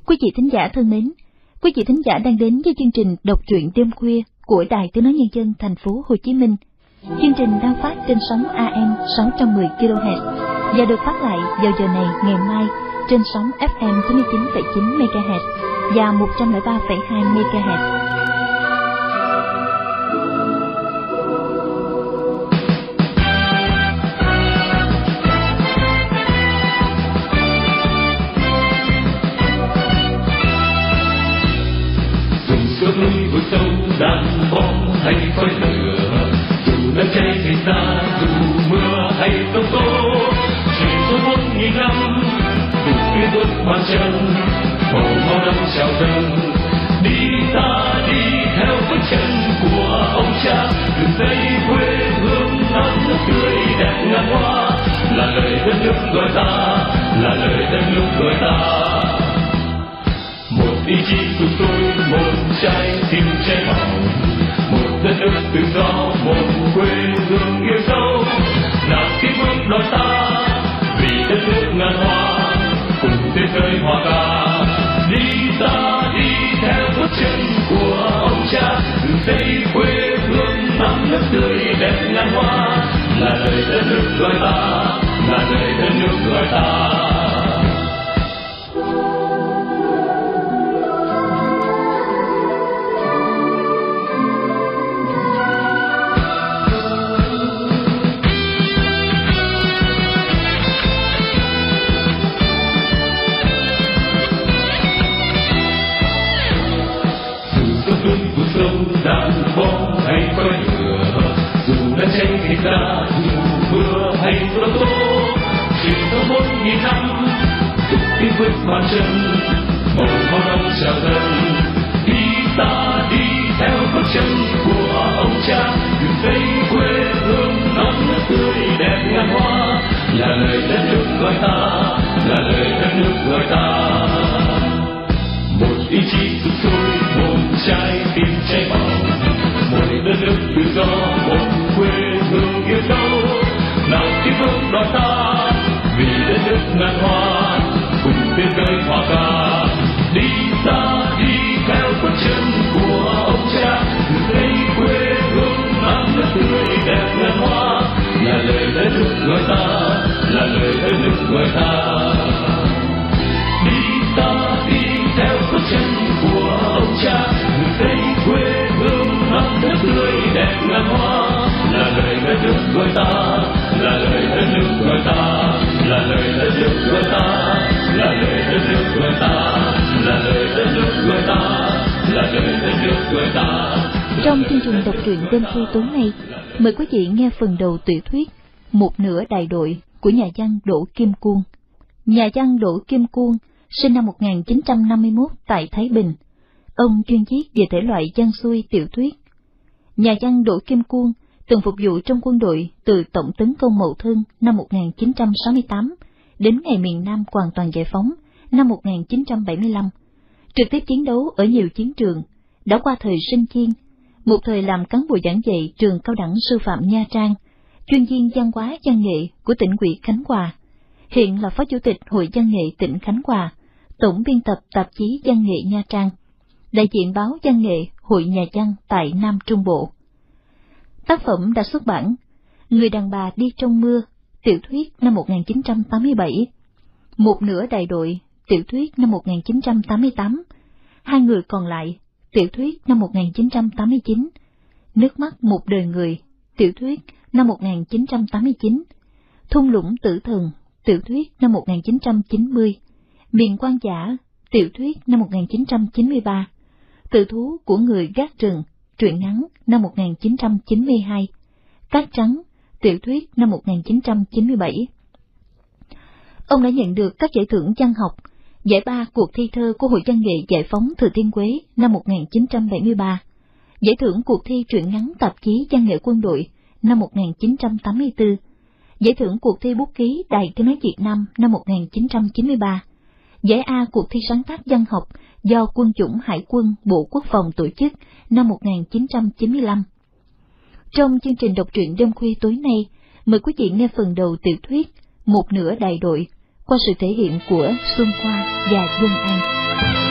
Quý vị thính giả thân mến, quý vị thính giả đang đến với chương trình đọc truyện đêm khuya của Đài Tiếng nói Nhân dân thành phố Hồ Chí Minh. Chương trình đang phát trên sóng AM 610 kHz và được phát lại vào giờ này ngày mai trên sóng FM 99,9 MHz và 103,2 MHz. Vực sâu đàn bom hay khói lửa, dù nắng cháy thành xa, dù mưa hay sóng tố, chỉ có 1.000 năm từ phía bước bàn chân, màu máu năm trào dâng. Đi ta đi theo bước chân của ông cha, đường dây quê hương non nước tươi đẹp ngàn hoa, là lời đất nước gọi ta, là lời đất nước gọi ta. Một ý chí sụp sôi, một trái tim cháy bỏng, một đất nước tự do, một quê hương yêu dấu. Nào tiếp bước đón ta, vì đất nước ngàn hoa, cùng thế giới hòa ca. Đi ta đi theo bước chân của ông cha, đường dây quê hương năm nước tươi đẹp ngàn hoa, là lời đất nước gọi ta, là lời đất nước gọi ta. Đàn bom hay khói lửa, dù nắng cháy hay xa, dù mưa hay gió tố, chỉ có 1.000 năm tục tiếng bước bàn chân, màu máu nóng trào dâng. Đi ta đi theo bước chân của ông cha, đường dây quê hương non nước tươi đẹp ngàn hoa, là lời đất nước gọi ta, là lời đất nước gọi ta. Một ý chí sụp sôi, một trái tim cháy bỏng, một đất nước tự do, một quê hương yêu dấu. Nào tiếp bước đón ta, vì đất nước ngàn hoa, cùng tiếng cười hòa ca. Đi ta đi theo bước chân của ông cha, từ đây quê hương non nước tươi đẹp ngàn hoa, là lời đất nước gọi ta, là lời đất nước gọi ta. Đi ta đi theo bước chân của ông cha, từ đây quê hương non nước tươi đẹp ngàn hoa, là lời đất nước gọi ta, là lời đất nước gọi ta, là lời đất nước gọi ta, là lời đất nước gọi ta, là lời đất nước gọi ta, là lời đất nước gọi ta. Trong chương trình đọc truyện đêm khuya tối nay, mời quý vị nghe phần đầu tiểu thuyết Một nửa đại đội của nhà văn Đỗ Kim Cuông. Nhà văn Đỗ Kim Cuông sinh năm 1951 tại Thái Bình. Ông chuyên viết về thể loại văn xuôi tiểu thuyết. Nhà văn Đỗ Kim Cuông từng phục vụ trong quân đội từ tổng tấn công Mậu Thân năm 1968 đến ngày miền Nam hoàn toàn giải phóng năm 1975, trực tiếp chiến đấu ở nhiều chiến trường, đã qua thời sinh viên, một thời làm cán bộ giảng dạy trường cao đẳng sư phạm Nha Trang, chuyên viên văn hóa văn nghệ của tỉnh ủy Khánh Hòa, hiện là phó chủ tịch Hội Văn nghệ tỉnh Khánh Hòa, tổng biên tập tạp chí Văn nghệ Nha Trang, đại diện báo Văn nghệ Hội Nhà văn tại Nam Trung Bộ. Tác phẩm đã xuất bản Người đàn bà đi trong mưa, tiểu thuyết năm 1987, Một nửa đại đội, tiểu thuyết năm 1988, Hai người còn lại, tiểu thuyết năm 1989, Nước mắt một đời người, tiểu thuyết năm 1989, Thung lũng tử thần, tiểu thuyết năm 1990, Miền quan giả, tiểu thuyết năm 1993, Tự thú của người gác rừng, truyện ngắn năm 1992, Cát trắng, tiểu thuyết năm 1997. Ông đã nhận được các giải thưởng văn học, giải ba cuộc thi thơ của Hội Văn nghệ Giải phóng Thừa Thiên Huế năm 1973, giải thưởng cuộc thi truyện ngắn tạp chí Văn nghệ quân đội năm 1984, giải thưởng cuộc thi bút ký Đài Tiếng nói Việt Nam năm 1993, giải A cuộc thi sáng tác văn học do Quân chủng Hải quân Bộ Quốc phòng tổ chức năm 1995. Trong chương trình đọc truyện đêm khuya tối nay, mời quý vị nghe phần đầu tiểu thuyết Một nửa đại đội qua sự thể hiện của Xuân Khoa và Dung An.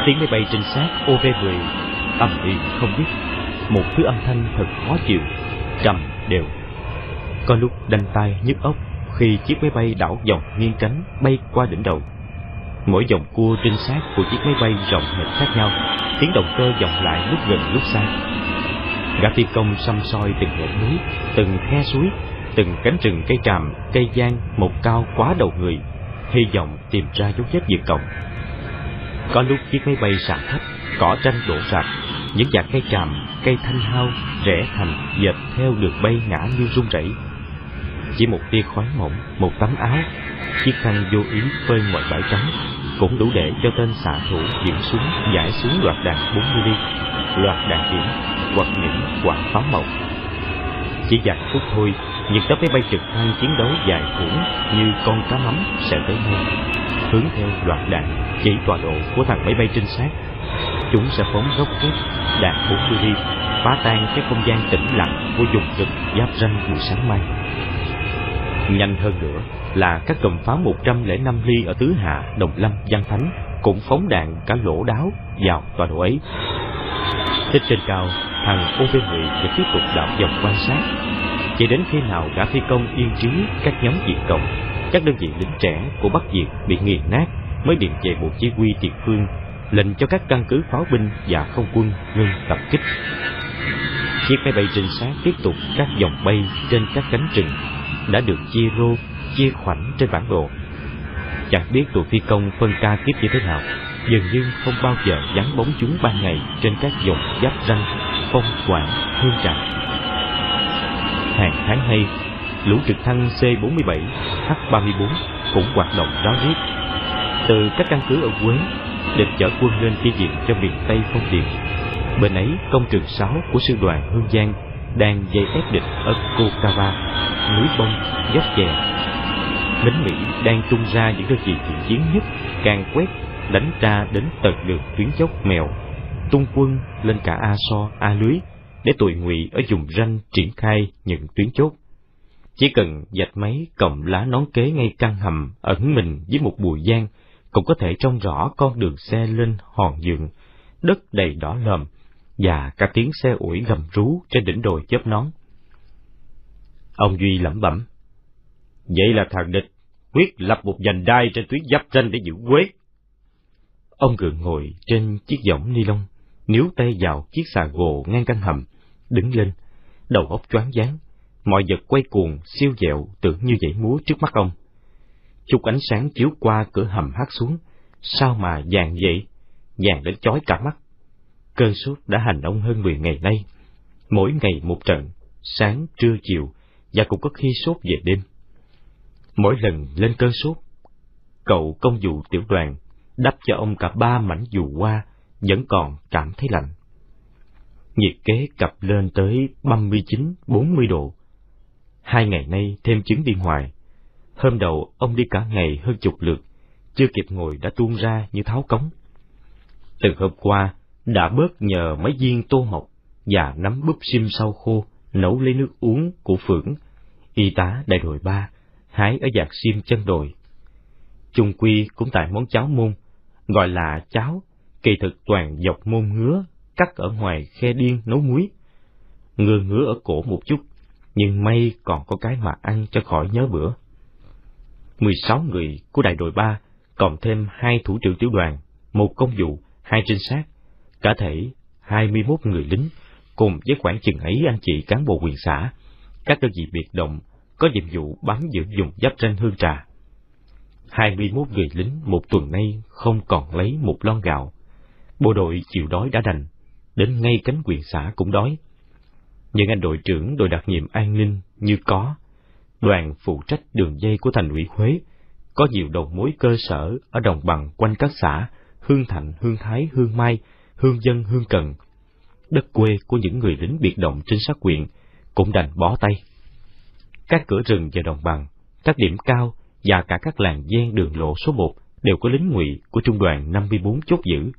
Tiếng máy bay trinh sát OV-10 ầm ĩ không dứt, một thứ âm thanh thật khó chịu, trầm đều. Có lúc đanh tai nhức óc khi chiếc máy bay đảo vòng nghiêng cánh bay qua đỉnh đầu. Mỗi vòng cua trinh sát của chiếc máy bay rộng hệt khác nhau, tiếng động cơ vọng lại lúc gần lúc xa. Gã phi công săm soi từng hẻm núi, từng khe suối, từng cánh rừng cây tràm, cây giang một cao quá đầu người, hy vọng tìm ra dấu vết diệt cộng. Có lúc chiếc máy bay xả thấp, cỏ tranh đổ rạp, những vạt cây tràm, cây thanh hao rẽ thành dệt theo đường bay ngã như rung rẩy. Chỉ một tia khói mỏng, một tấm áo, chiếc khăn vô ý phơi ngoài bãi trắng cũng đủ để cho tên xạ thủ dựng súng giải xuống loạt đạn 40mm, loạt đạn điểm hoặc những quả pháo màu. Chỉ vài phút thôi, những tấm máy bay trực thăng chiến đấu dài cuộn như con cá mắm sẽ tới nơi, hướng theo loạt đạn chỉ tọa độ của thằng máy bay trinh sát. Chúng sẽ phóng rocket đạn 40mm phá tan cái không gian tĩnh lặng của vùng rừng giáp ranh buổi sáng mai. Nhanh hơn nữa là các còm pháo 105 ly ở Tứ Hạ, Đồng Lâm, Văn Thánh cũng phóng đạn cả lỗ đáo vào tọa độ ấy. Thích trên cao, thằng OV-10 sẽ tiếp tục đảo vòng quan sát, chỉ đến khi nào gã phi công yên trí các nhóm Việt Cộng, các đơn vị lính trẻ của Bắc Việt bị nghiền nát mới điện về bộ chỉ huy tiền phương, lệnh cho các căn cứ pháo binh và không quân ngưng tập kích. Chiếc máy bay trinh sát tiếp tục các vòng bay trên các cánh rừng đã được chia rô, chia khoảnh trên bản đồ. Chẳng biết tụi phi công phân ca tiếp như thế nào, dường như không bao giờ vắng bóng chúng ban ngày trên các vùng giáp ranh Phong Quảng, Hương Trà. Hàng tháng hay, lũ trực thăng C-47, H-34 cũng hoạt động ráo riết. Từ các căn cứ ở Quế, địch chở quân lên chi viện cho miền Tây Phong Điền. Bên ấy, công trường 6 của sư đoàn Hương Giang đang dây ép địch ở Cô Cava, núi Bông, dốc chè. Lính Mỹ đang tung ra những đơn vị thiện chiến nhất, càng quét đánh ra đến tận đường tuyến dốc Mèo, tung quân lên cả A So, A Lưới để tụi Ngụy ở vùng ranh triển khai những tuyến chốt. Chỉ cần vạch máy còng lá nón kế ngay căn hầm ẩn mình với một bụi giang, cũng có thể trông rõ con đường xe lên Hòn Dượng, đất đầy đỏ lòm, và cả tiếng xe ủi gầm rú trên đỉnh đồi chớp nón. Ông Duy lẩm bẩm: "Vậy là thằng địch quyết lập một vành đai trên tuyến giáp ranh để giữ Quế." Ông Gượng ngồi trên chiếc võng ni lông, níu tay vào chiếc xà gồ ngang căn hầm, đứng lên, đầu óc choáng váng, mọi vật quay cuồng siêu dẹo tưởng như dãy múa trước mắt ông. Chút ánh sáng chiếu qua cửa hầm hắt xuống, sao mà vàng vậy, vàng đến chói cả mắt. Cơn sốt đã hành ông hơn 10 ngày nay, mỗi ngày một trận, sáng, trưa, chiều, và cũng có khi sốt về đêm. Mỗi lần lên cơn sốt, cậu công vụ tiểu đoàn đắp cho ông cả 3 mảnh dù hoa, vẫn còn cảm thấy lạnh. Nhiệt kế cập lên tới 39-40 độ. 2 ngày nay thêm chứng đi hoài. Hôm đầu ông đi cả ngày hơn chục lượt, chưa kịp ngồi đã tuôn ra như tháo cống. Từ hôm qua đã bớt nhờ mấy viên tô mọc và nắm búp sim sau khô nấu lấy nước uống của Phượng, y tá đại đội 3, hái ở vạt sim chân đồi. Chung quy cũng tại món cháo môn, gọi là cháo, kỳ thực toàn dọc môn ngứa, cắt ở ngoài khe điên nấu muối. Ngứa ngứa ở cổ một chút, nhưng may còn có cái mà ăn cho khỏi nhớ bữa. 16 người của đại đội 3, còn thêm 2 thủ trưởng tiểu đoàn, 1 công vụ, 2 trinh sát, cả thể 21 người lính, cùng với khoảng chừng ấy anh chị cán bộ quyền xã, các đơn vị biệt động, có nhiệm vụ bám giữ vùng giáp ranh Hương Trà. 21 người lính một tuần nay không còn lấy một lon gạo. Bộ đội chịu đói đã đành, đến ngay cánh quyền xã cũng đói. Nhưng anh đội trưởng đội đặc nhiệm an ninh như có, đoàn phụ trách đường dây của thành ủy Huế, có nhiều đầu mối cơ sở ở đồng bằng quanh các xã Hương Thạnh, Hương Thái, Hương Mai, Hương Dân, Hương Cần. Đất quê của những người lính biệt động trinh sát huyện cũng đành bó tay. Các cửa rừng và đồng bằng, các điểm cao và cả các làng ven đường lộ số 1 đều có lính Ngụy của trung đoàn 54 chốt giữ.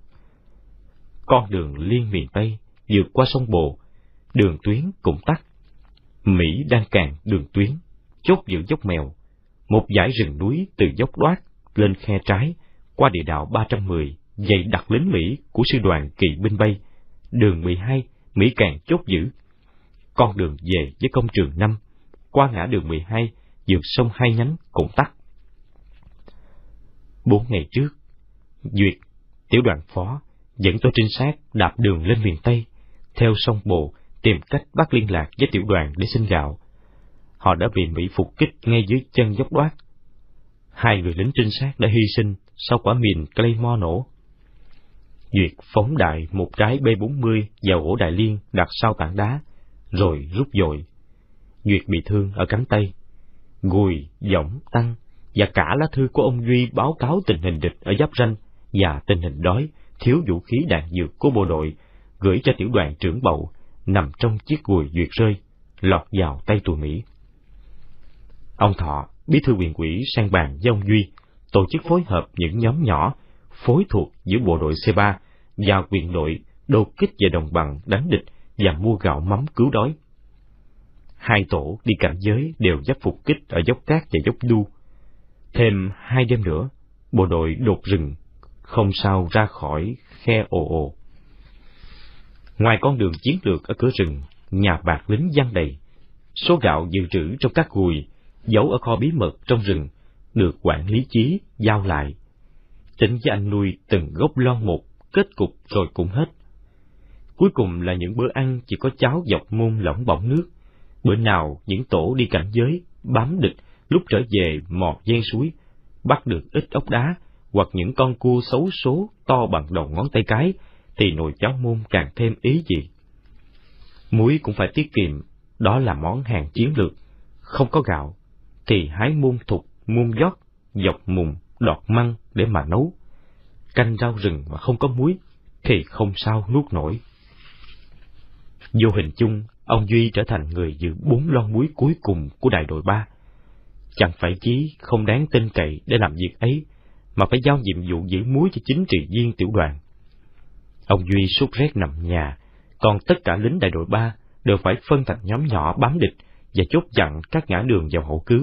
Con đường liên miền Tây vượt qua sông Bồ, đường tuyến cũng tắt. Mỹ đang càn đường tuyến, chốt giữ dốc Mèo, một dải rừng núi từ dốc Đoát lên khe trái, qua địa đạo 310 dày đặc lính Mỹ của sư đoàn kỵ binh bay. Đường 12, Mỹ càng chốt giữ. Con đường về với công trường 5, qua ngã đường 12, vượt sông Hai Nhánh cũng tắt. 4 ngày trước, Duyệt, tiểu đoàn phó, dẫn tổ trinh sát đạp đường lên miền Tây, theo sông Bồ, tìm cách bắt liên lạc với tiểu đoàn để xin gạo. Họ đã bị Mỹ phục kích ngay dưới chân dốc Đoát. 2 người lính trinh sát đã hy sinh sau quả mìn Claymore nổ. Duyệt phóng đại một trái B-40 vào ổ đại liên đặt sau tảng đá, rồi rút dội. Duyệt bị thương ở cánh tay. Gùi, Võng, Tăng và cả lá thư của ông Duy báo cáo tình hình địch ở giáp ranh và tình hình đói, thiếu vũ khí đạn dược của bộ đội gửi cho tiểu đoàn trưởng Bậu nằm trong chiếc gùi Duyệt rơi, lọt vào tay tụi Mỹ. Ông Thọ, bí thư huyện ủy, sang bàn với ông Duy, tổ chức phối hợp những nhóm nhỏ phối thuộc giữa bộ đội C3 và huyện đội đột kích về đồng bằng đánh địch và mua gạo mắm cứu đói. 2 tổ đi cảnh giới đều giáp phục kích ở dốc Cát và dốc Đu. Thêm 2 đêm nữa, bộ đội đột rừng, không sao ra khỏi khe ồ ồ. Ngoài con đường chiến lược ở cửa rừng, nhà bạc lính giăng đầy. Số gạo dự trữ trong các gùi, giấu ở kho bí mật trong rừng, được quản lý Chí giao lại. Tính với anh nuôi từng gốc lon một, kết cục rồi cũng hết. Cuối cùng là những bữa ăn chỉ có cháo dọc môn lỏng bỏng nước. Bữa nào những tổ đi cảnh giới, bám địch, lúc trở về mò ven suối, bắt được ít ốc đá, hoặc những con cua xấu số to bằng đầu ngón tay cái, thì nồi cháo môn càng thêm ý gì. Muối cũng phải tiết kiệm, đó là món hàng chiến lược. Không có gạo, thì hái muôn thục, muôn giót, dọc mùng, đọt măng để mà nấu. Canh rau rừng mà không có muối, thì không sao nuốt nổi. Vô hình chung, ông Duy trở thành người giữ 4 lon muối cuối cùng của đại đội 3. Chẳng phải Chí không đáng tin cậy để làm việc ấy, mà phải giao nhiệm vụ giữ muối cho chính trị viên tiểu đoàn. Ông Duy sốt rét nằm nhà, còn tất cả lính đại đội 3 đều phải phân thành nhóm nhỏ bám địch và chốt chặn các ngã đường vào hậu cứ.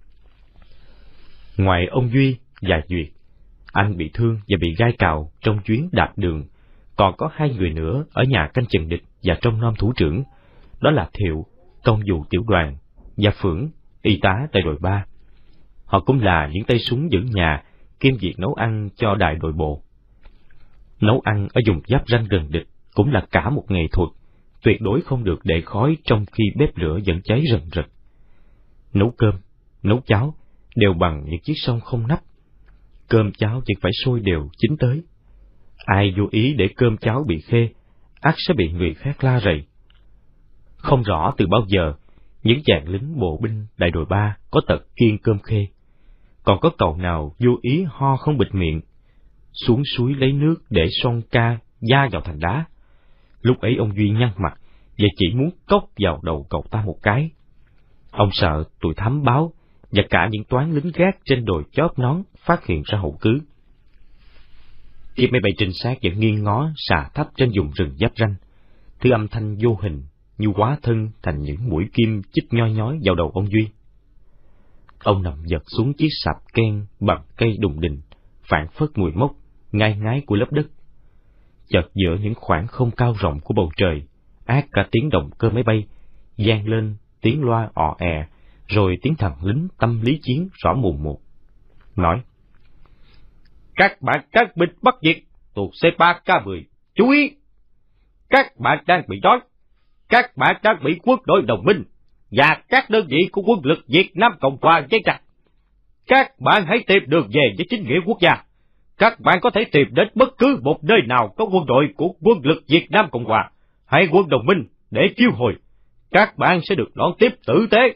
Ngoài ông Duy và Duyệt, anh bị thương và bị gai cào trong chuyến đạp đường, còn có 2 người nữa ở nhà canh chừng địch và trông nom thủ trưởng, đó là Thiệu, công vụ tiểu đoàn, và Phưởng, y tá đại đội 3. Họ cũng là những tay súng giữ nhà, kiêm việc nấu ăn cho đại đội bộ. Nấu ăn ở vùng giáp ranh gần địch cũng là cả một nghệ thuật, tuyệt đối không được để khói trong khi bếp lửa vẫn cháy rần rật. Nấu cơm, nấu cháo đều bằng những chiếc xông không nắp. Cơm cháo vẫn phải sôi đều chín tới. Ai vô ý để cơm cháo bị khê, ắt sẽ bị người khác la rầy. Không rõ từ bao giờ, những chàng lính bộ binh đại đội 3 có tật kiêng cơm khê. Còn có cậu nào vô ý ho không bịt miệng, xuống suối lấy nước để son ca da vào thành đá. Lúc ấy ông Duy nhăn mặt và chỉ muốn cốc vào đầu cậu ta một cái. Ông sợ tụi thám báo và cả những toán lính gác trên đồi chóp nón phát hiện ra hậu cứ. Chiếc máy bay trinh sát vẫn nghiêng ngó xà thấp trên vùng rừng giáp ranh, thứ âm thanh vô hình như hóa thân thành những mũi kim chích nhoi nhói vào đầu ông Duy. Ông nằm giật xuống chiếc sạp ken bằng cây đùng đình, phảng phất mùi mốc ngai ngái của lớp đất. Chợt giữa những khoảng không cao rộng của bầu trời, át cả tiếng động cơ máy bay, vang lên tiếng loa ò è, rồi tiếng thằng lính tâm lý chiến rõ mồn một, nói: "Các bạn các binh Bắc Việt thuộc C3K10, chú ý! Các bạn đang bị đói, các bạn đang bị quân đội đồng minh và các đơn vị của quân lực Việt Nam Cộng Hòa dây chặt. Các bạn hãy tìm đường về với chính nghĩa quốc gia. Các bạn có thể tìm đến bất cứ một nơi nào có quân đội của quân lực Việt Nam Cộng Hòa hay quân đồng minh để chiêu hồi. Các bạn sẽ được đón tiếp tử tế."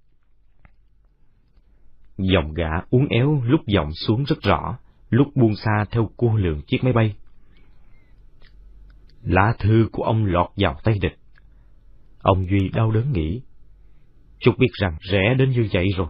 Dòng gã uốn éo lúc vọng xuống rất rõ, lúc buông xa theo cua lường chiếc máy bay. Lá thư của ông lọt vào tay địch. Ông Duy đau đớn nghĩ, chúng biết rằng rẻ đến như vậy rồi.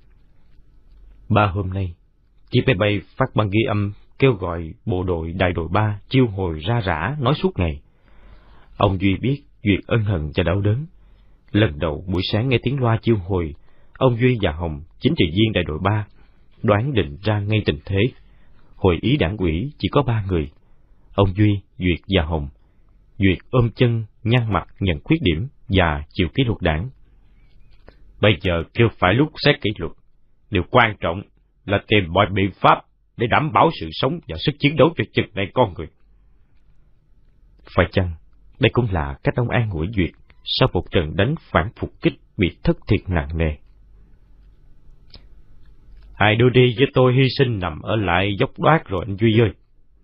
3 hôm nay, chiếc máy bay phát băng ghi âm kêu gọi bộ đội đại đội 3 chiêu hồi ra rã nói suốt ngày. Ông Duy biết Duyệt ân hận và đau đớn. Lần đầu buổi sáng nghe tiếng loa chiêu hồi, ông Duy và Hồng, chính trị viên đại đội 3, đoán định ra ngay tình thế. hội ý đảng ủy chỉ có 3 người, ông Duy, Duyệt và Hồng. Duyệt ôm chân, nhăn mặt nhận khuyết điểm và chịu kỷ luật đảng. Bây giờ chưa phải lúc xét kỷ luật, điều quan trọng là tìm mọi biện pháp để đảm bảo sự sống và sức chiến đấu cho chừng này con người. Phải chăng đây cũng là cách ông an ủi Duyệt sau một trận đánh phản phục kích bị thất thiệt nặng nề? Hãy đưa đi với tôi hy sinh nằm ở lại dốc Đoát rồi anh Duy ơi.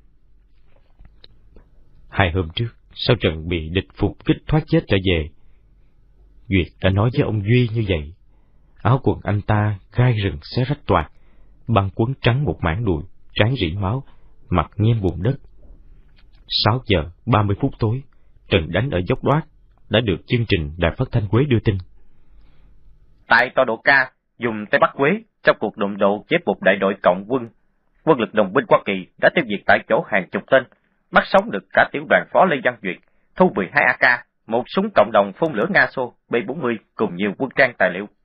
2 hôm trước, sau trận bị địch phục kích thoát chết trở về, Duyệt đã nói với ông Duy như vậy. Áo quần anh ta gai rừng xé rách toạc, băng quấn trắng một mảng đùi, trán rỉ máu, mặt nhem bùn đất. 6 giờ 30 phút tối, trận đánh ở dốc Đoát đã được chương trình Đài Phát thanh Quế đưa tin. Tại tọa độ K, dùng Tây Bắc Quế, trong cuộc đụng độ với một đại đội cộng quân lực đồng binh Hoa Kỳ đã tiêu diệt tại chỗ hàng chục tên, bắt sống được cả tiểu đoàn phó Lê Văn Duyệt, thu 12 AK, một súng cộng đồng phun lửa Nga Xô B-40 cùng nhiều quân trang tài liệu.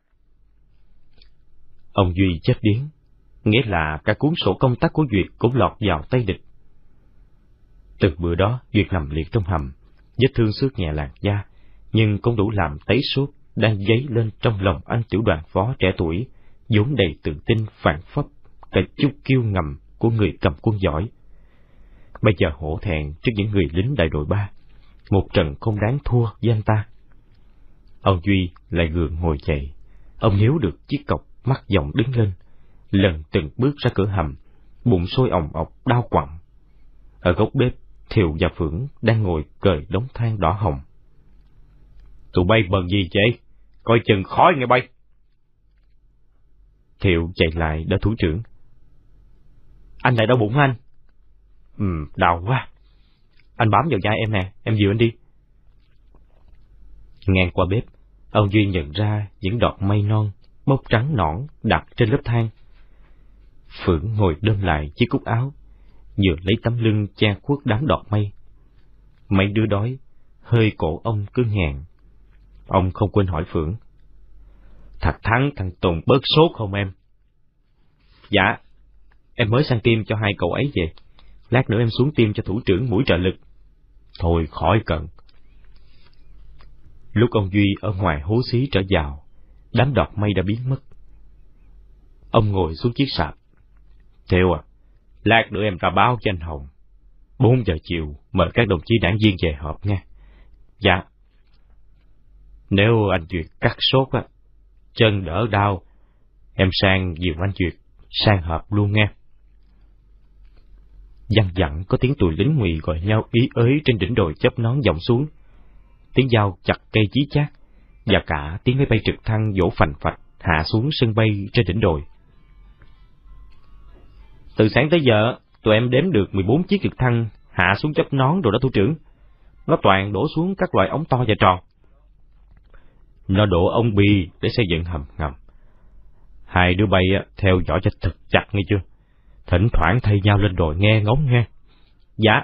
Ông Duy chết điếng, nghĩa là cả cuốn sổ công tác của Duyệt cũng lọt vào tay địch. Từ bữa đó, Duyệt nằm liệt trong hầm, vết thương xước nhẹ làn da, nhưng cũng đủ làm tấy sốt đang dấy lên trong lòng anh tiểu đoàn phó trẻ tuổi, vốn đầy tự tin phản phất cả chút kiêu ngầm của người cầm quân giỏi. Bây giờ hổ thẹn trước những người lính đại đội 3, một trận không đáng thua với anh ta. Ông Duy lại gượng ngồi dậy, ông níu được chiếc cọc, mắt giọng đứng lên, lần từng bước ra cửa hầm, bụng sôi òng ọc đau quặn. Ở góc bếp, Thiệu và Phượng đang ngồi cởi đống than đỏ hồng. Tụi bay bần gì vậy? Coi chừng khói nghe bay. Thiệu chạy lại đỡ thủ trưởng. Anh lại đau bụng anh? Đau quá. Anh bám vào vai em nè, em dìu anh đi. Ngang qua bếp, ông Duy nhận ra những đọt mây non, bốc trắng nõn đặt trên lớp than. Phượng ngồi đơm lại chiếc cúc áo, vừa lấy tấm lưng che khuất đám đọt mây. Mấy đứa đói, hơi cổ ông cứ ngàn. Ông không quên hỏi Phượng. Thật Thắng, thằng Tùng bớt sốt không em? Dạ, em mới sang tiêm cho 2 cậu ấy về. Lát nữa em xuống tiêm cho thủ trưởng mũi trợ lực. Thôi khỏi cần. Lúc ông Duy ở ngoài hố xí trở vào, đám đọt mây đã biến mất. Ông ngồi xuống chiếc sạp. Theo à, lát nữa em ra báo cho anh Hồng. 4 giờ chiều mời các đồng chí đảng viên về họp nha. Dạ. Nếu anh Duyệt cắt sốt á, chân đỡ đau, em sang dìu anh Duyệt sang họp luôn nghe. Văng vẳng có tiếng tụi lính Ngụy gọi nhau ý ới trên đỉnh đồi chớp nón vọng xuống. Tiếng dao chặt cây chí chát và cả tiếng máy bay trực thăng vỗ phành phạch hạ xuống sân bay trên đỉnh đồi. Từ sáng tới giờ, tụi em đếm được 14 chiếc trực thăng hạ xuống chớp nón rồi đó thủ trưởng. Nó toàn đổ xuống các loại ống to và tròn. Nó đổ ống bi để xây dựng hầm ngầm. 2 đứa bay theo dõi cho thật chặt nghe chưa? Thỉnh thoảng thay nhau lên đồi nghe ngóng nghe. Dạ.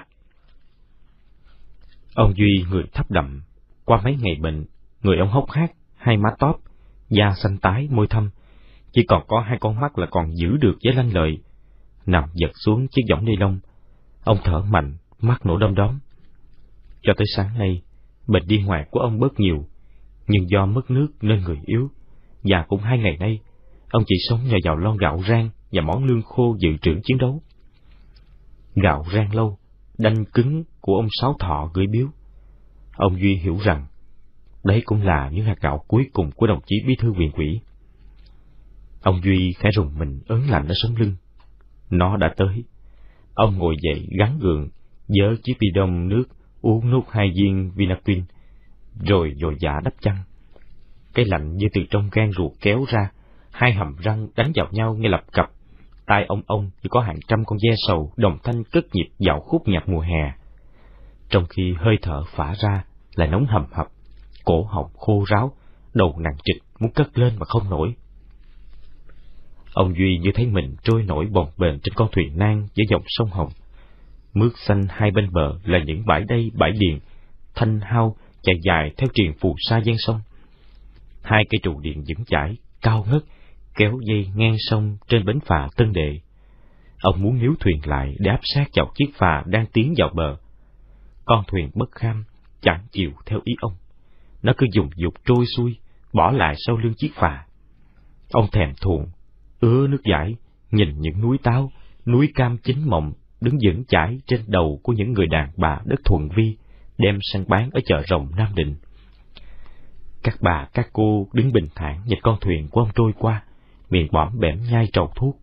Ông Duy người thấp đậm, qua mấy ngày bệnh, người ông hốc hác, 2 má tóp, da xanh tái, môi thâm, chỉ còn có 2 con mắt là còn giữ được với lanh lợi. Nằm giật xuống chiếc võng ni lông, ông thở mạnh, mắt nổ đom đóm. Cho tới sáng nay, bệnh đi ngoài của ông bớt nhiều, nhưng do mất nước nên người yếu, và cũng 2 ngày nay, ông chỉ sống nhờ vào lon gạo rang và món lương khô dự trữ chiến đấu. Gạo rang lâu, đanh cứng của ông Sáu Thọ gửi biếu. Ông Duy hiểu rằng, đấy cũng là những hạt gạo cuối cùng của đồng chí bí thư huyện ủy. Ông Duy khẽ rùng mình ớn lạnh ở sống lưng. Nó đã tới. Ông ngồi dậy gắn gượng, vớ chiếc bi đông nước, uống nốt 2 viên Vinaquin, rồi dội vã đắp chăn. Cái lạnh như từ trong gan ruột kéo ra, 2 hàm răng đánh vào nhau nghe lập cập. Tai ông như có hàng trăm con ve sầu đồng thanh cất nhịp dạo khúc nhạc mùa hè. Trong khi hơi thở phả ra là nóng hầm hập, cổ họng khô ráo, đầu nặng trịch muốn cất lên mà không nổi. Ông Duy như thấy mình trôi nổi bồng bềnh trên con thuyền nan giữa dòng sông Hồng. Mướt xanh 2 bên bờ là những bãi đay bãi điền, thanh hao chạy dài theo triền phù sa ven sông. 2 cây trụ điện vững chãi, cao ngất, kéo dây ngang sông trên bến phà Tân Đệ. Ông muốn níu thuyền lại để áp sát vào chiếc phà đang tiến vào bờ. Con thuyền bất kham chẳng chịu theo ý ông. Nó cứ dùng dục trôi xuôi, bỏ lại sau lưng chiếc phà. Ông thèm thuồng, ứa nước dãi, nhìn những núi táo, núi cam chín mọng đứng vững chãi trên đầu của những người đàn bà đất Thuận Vi đem săn bán ở chợ rồng Nam Định. Các bà các cô đứng bình thản nhìn con thuyền của ông trôi qua, miệng bõm bẻm nhai trầu thuốc.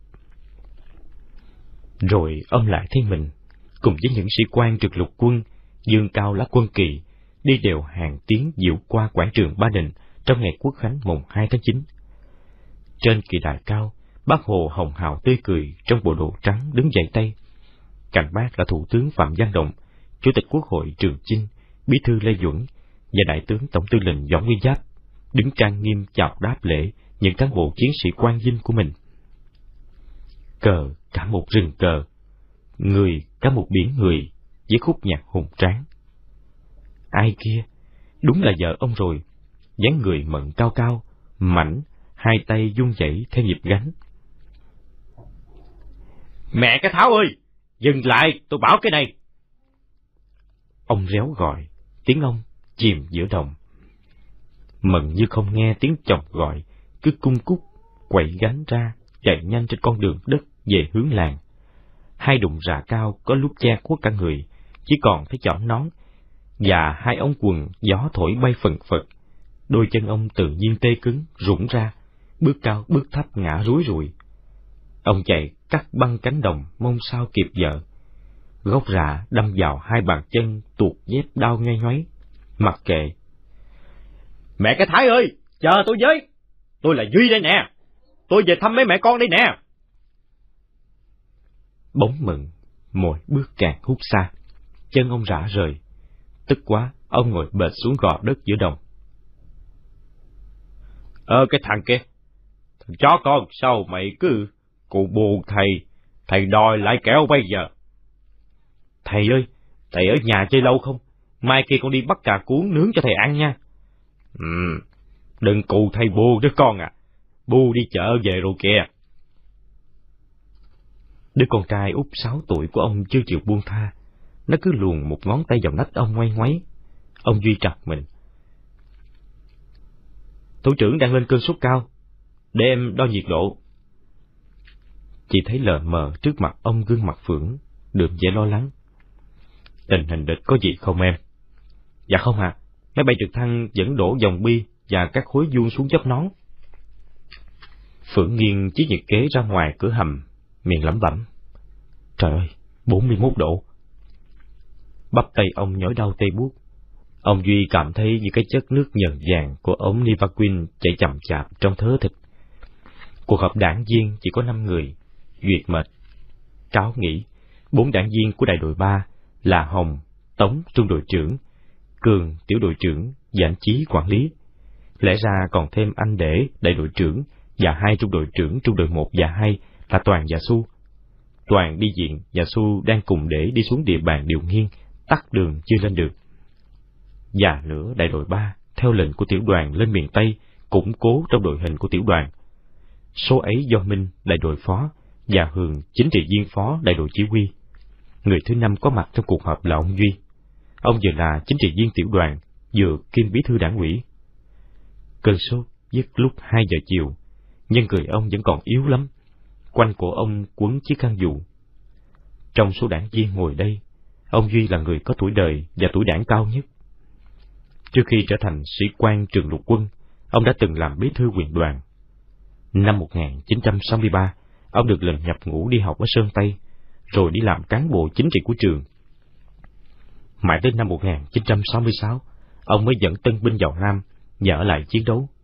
Rồi ông lại thấy mình cùng với những sĩ quan trực lục quân dương cao lá quân kỳ đi đều hàng tiếng diễu qua quảng trường Ba Đình trong ngày Quốc khánh mùng 2 tháng 9. Trên kỳ đài cao, Bác Hồ hồng hào tươi cười trong bộ đồ trắng đứng dậy tay. Cạnh bác là Thủ tướng Phạm Văn Đồng, Chủ tịch Quốc hội Trường Chinh, Bí thư Lê Duẩn và Đại tướng Tổng tư lệnh Võ Nguyên Giáp đứng trang nghiêm chào đáp lễ những cán bộ chiến sĩ quan dinh của mình. Cờ cả một rừng cờ, người cả một biển người với khúc nhạc hùng tráng. Ai kia? Đúng là vợ ông rồi, dáng người mận cao cao, mảnh, hai tay vung vẩy theo nhịp gánh. Mẹ cái Tháo ơi, dừng lại, tôi bảo cái này. Ông réo gọi, tiếng ông chìm giữa đồng. Mận như không nghe tiếng chồng gọi, cứ cung cúc quậy gánh ra, chạy nhanh trên con đường đất về hướng làng. Hai đụng rạ cao có lúc che khuất cả người, chỉ còn thấy chỏm nón và hai ống quần gió thổi bay phần phật. Đôi chân ông tự nhiên tê cứng, rũng ra, bước cao bước thấp ngã rúi rụi. Ông chạy cắt băng cánh đồng mong sao kịp vợ. Gốc rạ đâm vào hai bàn chân tuột dép đau ngay nhoáy. Mặc kệ. Mẹ cái Thái ơi, chờ tôi với. Tôi là Duy đây nè. Tôi về thăm mấy mẹ con đây nè. Bóng Mận mỗi bước càng hút xa, chân ông rã rời. Tức quá, ông ngồi bệt xuống gò đất giữa đồng. Cái thằng kia, thằng chó con, sao mày cứ cụ buồn thầy đòi lại kẻo bây giờ. Thầy ơi, thầy ở nhà chơi lâu không? Mai kia con đi bắt cà cuốn nướng cho thầy ăn nha. Đừng cụ thầy Bu đứa con à, Bu đi chợ về rồi kìa. Đứa con trai út 6 tuổi của ông chưa chịu buông tha, nó cứ luồn một ngón tay vào nách ông ngoay ngoáy. Ông Duy trật mình. Thủ trưởng đang lên cơn sốt cao, để em đo nhiệt độ. Chỉ thấy lờ mờ trước mặt ông gương mặt phượng, đượm vẻ lo lắng. Tình hình địch có gì không em? Dạ không ạ, máy bay trực thăng vẫn đổ dòng bi và các khối vuông xuống dốc nón. Phượng nghiêng chiếc nhiệt kế ra ngoài cửa hầm, miệng lẩm bẩm. Trời ơi, 41 độ. Bắp tay ông nhói đau tê buốt. Ông Duy cảm thấy như cái chất nước nhờn vàng của ống Nivaquin chảy chậm chạp trong thớ thịt. Cuộc họp đảng viên chỉ có 5 người, duyệt mệt. Cáo nghĩ 4 đảng viên của đại đội 3 là Hồng, Tống trung đội trưởng, Cường tiểu đội trưởng và anh Chí quản lý. Lẽ ra còn thêm anh Để đại đội trưởng và 2 trung đội trưởng trung đội 1 và 2 là Toàn và Xu. Toàn đi viện và Xu đang cùng Để đi xuống địa bàn Điều Nghiên, tắt đường chưa lên được. Và nữa đại đội 3 theo lệnh của tiểu đoàn lên miền Tây, củng cố trong đội hình của tiểu đoàn. Số ấy do Minh đại đội phó và Hường chính trị viên phó đại đội chỉ huy. Người thứ 5 có mặt trong cuộc họp là ông Duy. Ông vừa là chính trị viên tiểu đoàn, vừa kiêm bí thư đảng ủy. Cơn sốt dứt lúc 2 giờ chiều, nhưng người ông vẫn còn yếu lắm. Quanh cổ ông quấn chiếc khăn dù. Trong số đảng viên ngồi đây, ông Duy là người có tuổi đời và tuổi đảng cao nhất. Trước khi trở thành sĩ quan trường lục quân, ông đã từng làm bí thư huyện đoàn. Năm 1963, ông được lệnh nhập ngũ đi học ở Sơn Tây, rồi đi làm cán bộ chính trị của trường. Mãi đến năm 1966, ông mới dẫn tân binh vào Nam và ở lại chiến đấu.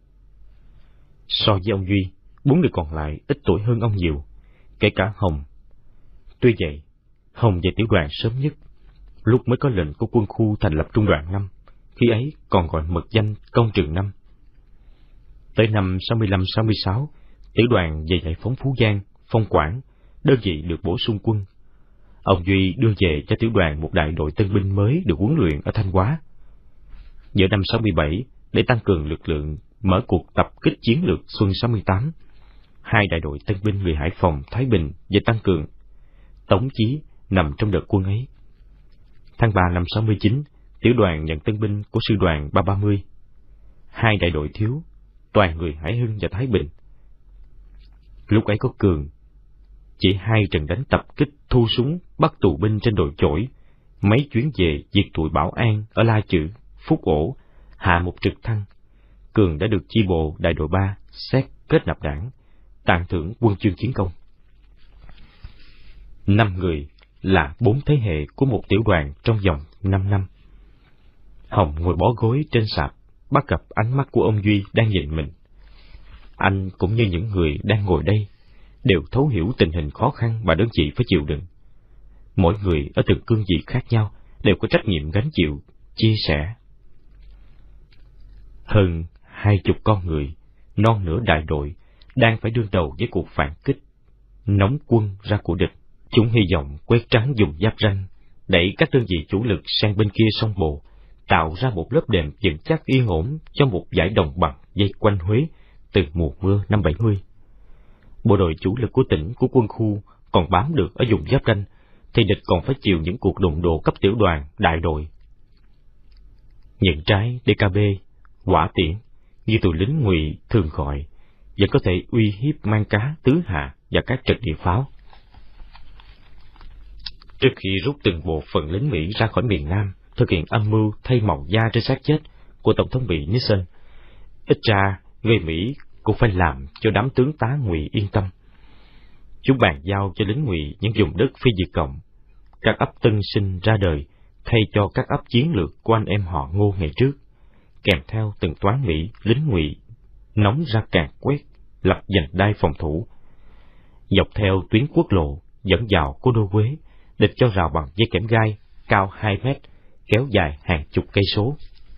So với ông Duy, 4 người còn lại ít tuổi hơn ông nhiều, kể cả Hồng. Tuy vậy, Hồng về tiểu đoàn sớm nhất, lúc mới có lệnh của quân khu thành lập trung đoàn 5, khi ấy còn gọi mật danh Công Trường 5. Tới năm 65-66, tiểu đoàn về giải phóng Phú Giang, Phong Quảng, đơn vị được bổ sung quân. Ông Duy đưa về cho tiểu đoàn một đại đội tân binh mới được huấn luyện ở Thanh Hóa. Giữa năm 67, để tăng cường lực lượng, mở cuộc tập kích chiến lược Xuân 68, 2 đại đội tân binh người Hải Phòng, Thái Bình về tăng cường. Tống Chí nằm trong đợt quân ấy. Tháng 3 năm 69, tiểu đoàn nhận tân binh của sư đoàn 330. 2 đại đội thiếu, toàn người Hải Hưng và Thái Bình. Lúc ấy có Cường, chỉ 2 trận đánh tập kích thu súng bắt tù binh trên đồi chổi, mấy chuyến về diệt tụi Bảo An ở La Chữ, Phúc Ổ, hạ một trực thăng. Cường đã được chi bộ đại đội 3 xét kết nạp đảng, tặng thưởng huân chương chiến công. 5 người là 4 thế hệ của một tiểu đoàn trong vòng 5 năm. Hồng ngồi bó gối trên sạp, bắt gặp ánh mắt của ông Duy đang nhìn mình. Anh cũng như những người đang ngồi đây, đều thấu hiểu tình hình khó khăn mà đơn vị phải chịu đựng. Mỗi người ở từng cương vị khác nhau đều có trách nhiệm gánh chịu, chia sẻ. Hơn 20 con người, non nửa đại đội, đang phải đương đầu với cuộc phản kích, nóng quân ra của địch. Chúng hy vọng quét trắng vùng giáp ranh, đẩy các đơn vị chủ lực sang bên kia sông Bồ, tạo ra một lớp đệm vững chắc yên ổn cho một dải đồng bằng dây quanh Huế từ mùa mưa năm 70. Bộ đội chủ lực của tỉnh của quân khu còn bám được ở vùng giáp ranh, thì địch còn phải chịu những cuộc đụng độ cấp tiểu đoàn, đại đội. Những trái DKB, hỏa tiễn, như tụi lính Ngụy thường gọi, vẫn có thể uy hiếp mang cá tứ hạ và các trận địa pháo. Trước khi rút từng bộ phận lính Mỹ ra khỏi miền Nam, thực hiện âm mưu thay màu da trên xác chết của Tổng thống Mỹ Nixon, ít ra người Mỹ cũng phải làm cho đám tướng tá Ngụy yên tâm. Chúng bàn giao cho lính Ngụy những vùng đất phi Việt Cộng, các ấp tân sinh ra đời thay cho các ấp chiến lược của anh em họ Ngô ngày trước, kèm theo từng toán Mỹ lính Ngụy nóng ra càng quét, lập vành đai phòng thủ. Dọc theo tuyến quốc lộ dẫn vào cố đô Huế, địch cho rào bằng dây kẽm gai cao 2 mét, kéo dài hàng chục cây số.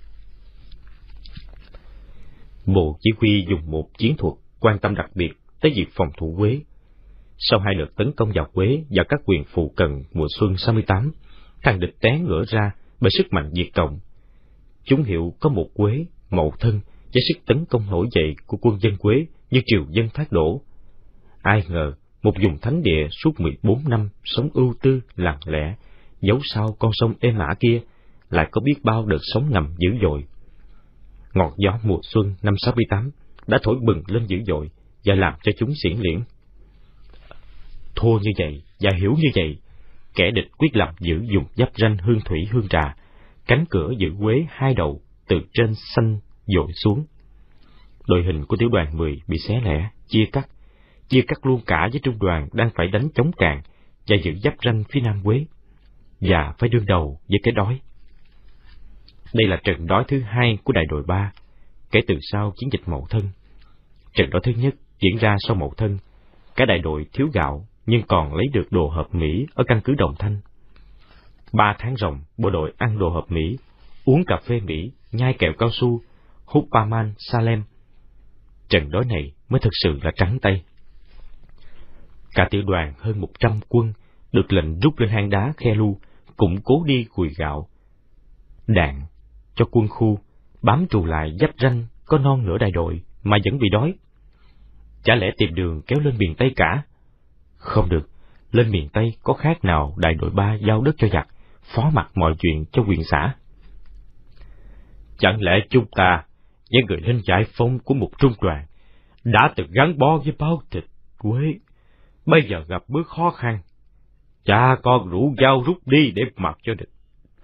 Bộ chỉ huy dùng một chiến thuật quan tâm đặc biệt tới việc phòng thủ Huế. Sau 2 đợt tấn công vào Huế và các huyện phụ cận mùa xuân 68, thằng địch té ngửa ra bởi sức mạnh Việt Cộng. Chúng hiểu có một Huế, Mậu Thân với sức tấn công nổi dậy của quân dân Huế như triều dân thác đổ. Ai ngờ một vùng thánh địa suốt 14 năm sống ưu tư lặng lẽ, giấu sau con sông êm ả kia lại có biết bao đợt sóng ngầm dữ dội. Ngọn gió mùa xuân năm 68 đã thổi bừng lên dữ dội và làm cho chúng xiển liễn. Thua như vậy và hiểu như vậy, kẻ địch quyết làm giữ vùng giáp ranh Hương Thủy Hương Trà, cánh cửa giữ Huế 2 đầu từ trên xanh dội xuống. Đội hình của tiểu đoàn 10 bị xé lẻ, chia cắt luôn cả với trung đoàn đang phải đánh chống càn và giữ giáp ranh phía nam Huế, và phải đương đầu với cái đói. Đây là trận đói thứ 2 của đại đội 3 kể từ sau chiến dịch Mậu Thân. Trận đói thứ nhất diễn ra sau Mậu Thân, cả đại đội thiếu gạo nhưng còn lấy được đồ hộp Mỹ ở căn cứ Đồng Thanh. 3 tháng ròng, bộ đội ăn đồ hộp Mỹ, uống cà phê Mỹ, nhai kẹo cao su, hút Paman Salem. Trận đói này mới thực sự là trắng tay. Cả tiểu đoàn hơn 100 quân được lệnh rút lên hang đá Khe Lu, củng cố đi gùi gạo, đạn cho quân khu, bám trụ lại giáp ranh có non nửa đại đội mà vẫn bị đói. Chả lẽ tìm đường kéo lên miền Tây cả? Không được, lên miền Tây có khác nào đại đội 3 giao đất cho giặc, phó mặc mọi chuyện cho huyện xã. Chẳng lẽ chúng ta, những người lính giải phóng của một trung đoàn, đã từng gắn bó với báo thịt Quế, bây giờ gặp bước khó khăn, cha con rủ dao rút đi để mặc cho địch.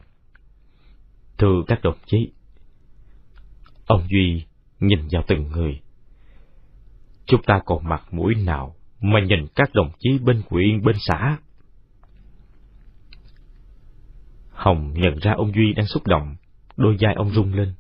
Thưa các đồng chí, ông Duy nhìn vào từng người. Chúng ta còn mặt mũi nào mà nhìn các đồng chí bên huyện bên xã? Hồng nhận ra ông Duy đang xúc động, đôi vai ông rung lên.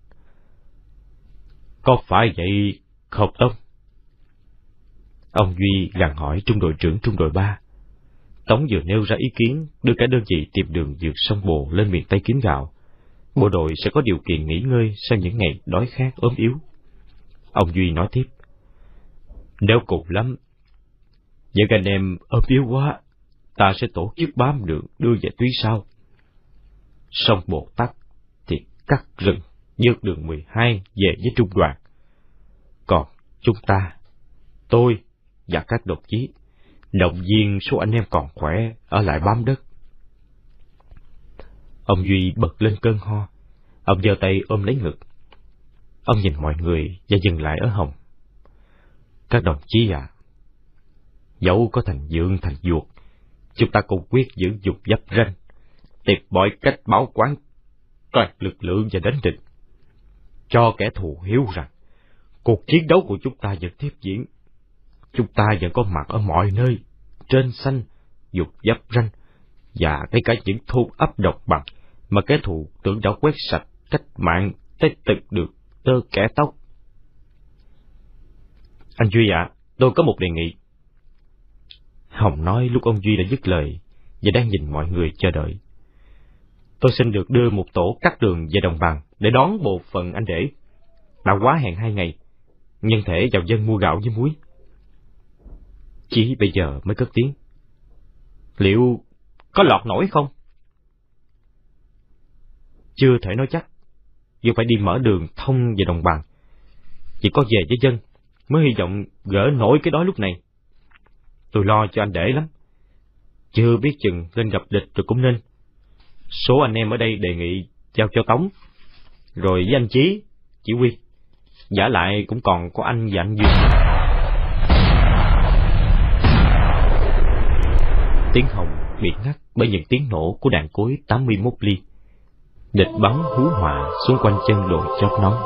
Có phải vậy không Tông? Ông Duy gằn hỏi trung đội trưởng trung đội 3. Tống vừa nêu ra ý kiến đưa cả đơn vị tìm đường vượt sông Bồ lên miền Tây kiếm gạo. Bộ đội sẽ có điều kiện nghỉ ngơi sau những ngày đói khát ốm yếu. Ông Duy nói tiếp. Nếu cùng lắm, những anh em ốm yếu quá, ta sẽ tổ chức bám đường đưa về Túy Sao. Sông Bồ tắc thì cắt rừng, vượt đường 12 về với trung đoàn. Còn chúng ta, tôi và các đồng chí, động viên số anh em còn khỏe ở lại bám đất. Ông Duy bật lên cơn ho. Ông giơ tay ôm lấy ngực. Ông nhìn mọi người và dừng lại ở Hồng. Các đồng chí à, dẫu có thành dương thành vuột, chúng ta cũng quyết giữ dục giáp ranh, tìm mọi cách báo quán toàn lực lượng và đánh địch, cho kẻ thù hiểu rằng cuộc chiến đấu của chúng ta vẫn tiếp diễn. Chúng ta vẫn có mặt ở mọi nơi, trên xanh, dục giáp ranh, và ngay cả những thôn ấp độc bằng mà kẻ thù tưởng đã quét sạch cách mạng tới từng được tơ kẻ tóc. Anh Duy ạ, tôi có một đề nghị. Hồng nói lúc ông Duy đã dứt lời và đang nhìn mọi người chờ đợi. Tôi xin được đưa một tổ cắt đường về đồng bằng để đón bộ phận anh rể. Đã quá hẹn 2 ngày, nhân thể vào dân mua gạo với muối. Chí bây giờ mới cất tiếng. Liệu có lọt nổi không? Chưa thể nói chắc. Dù phải đi mở đường thông về đồng bằng, chỉ có về với dân mới hy vọng gỡ nổi cái đói lúc này. Tôi lo cho anh rể lắm. Chưa biết chừng lên gặp địch rồi cũng nên. Số anh em ở đây đề nghị giao cho Tống, rồi với anh Chí, chỉ huy. Giả lại cũng còn có anh và anh Duyên. Tiếng Hồng bị ngắt bởi những tiếng nổ của đạn cối 81 ly. Địch bắn hú hỏa xuống quanh chân đồi chóp nóng.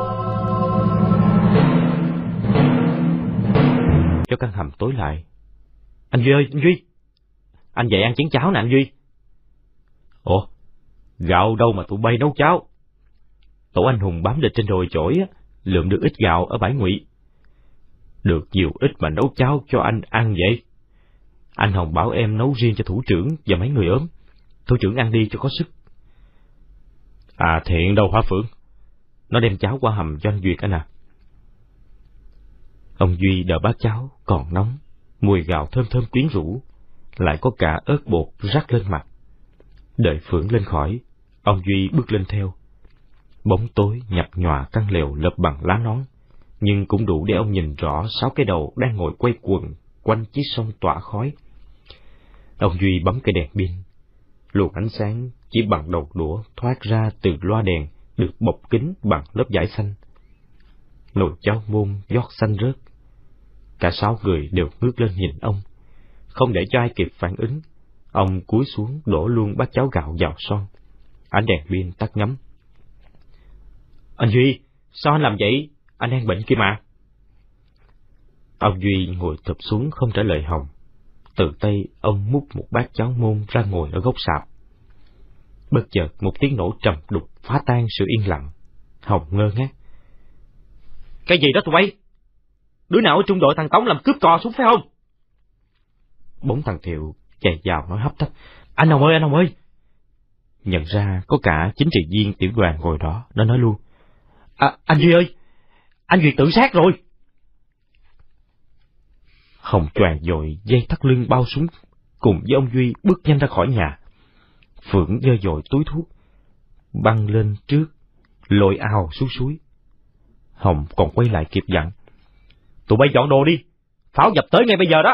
Cho căn hầm tối lại. Anh Duy ơi, anh Duy! Anh dậy ăn chén cháo nè anh Duy. Ủa, gạo đâu mà tụi bay nấu cháo? Tổ anh hùng bám địch trên đồi chổi á, lượm được ít gạo ở bãi Ngụy. Được nhiều ít mà nấu cháo cho anh ăn vậy? Anh Hồng bảo em nấu riêng cho thủ trưởng và mấy người ốm. Thủ trưởng ăn đi cho có sức. À thiện đâu Hóa Phượng. Nó đem cháo qua hầm cho anh Duyệt anh à. Ông Duy đợi bát cháo còn nóng, mùi gạo thơm thơm quyến rũ, lại có cả ớt bột rắc lên mặt. Đợi Phượng lên khỏi, ông Duy bước lên theo. Bóng tối nhập nhòa căn lều lợp bằng lá nón, nhưng cũng đủ để ông nhìn rõ 6 cái đầu đang ngồi quay quần quanh chiếc sông tỏa khói. Ông Duy bấm cây đèn pin. Luồng ánh sáng chỉ bằng đầu đũa thoát ra từ loa đèn được bọc kín bằng lớp vải xanh. Nồi cháo môn giót xanh rớt. Cả 6 người đều ngước lên nhìn ông. Không để cho ai kịp phản ứng, ông cúi xuống đổ luôn bát cháo gạo vào son. Ánh đèn pin tắt ngấm. Anh Duy, sao anh làm vậy? Anh đang bệnh kia mà. Ông Duy ngồi thụp xuống không trả lời Hồng. Từ tay ông múc một bát cháo môn ra ngồi ở góc sạp. Bất chợt một tiếng nổ trầm đục phá tan sự yên lặng. Hồng ngơ ngác. Cái gì đó tụi bay? Đứa nào ở trung đội thằng Tống làm cướp cò xuống phải không? 4 thằng Thiệu chạy vào nói hấp tấp. Anh Hồng ơi, anh Hồng ơi! Nhận ra có cả chính trị viên tiểu đoàn ngồi đó, nó nói luôn. Anh Duy ơi! Anh Duy tự sát rồi! Hồng choàng dội dây thắt lưng bao súng, cùng với ông Duy bước nhanh ra khỏi nhà. Phượng giơ dội túi thuốc, băng lên trước, lội ào xuống suối. Hồng còn quay lại kịp dặn. Tụi bay dọn đồ đi, pháo dập tới ngay bây giờ đó.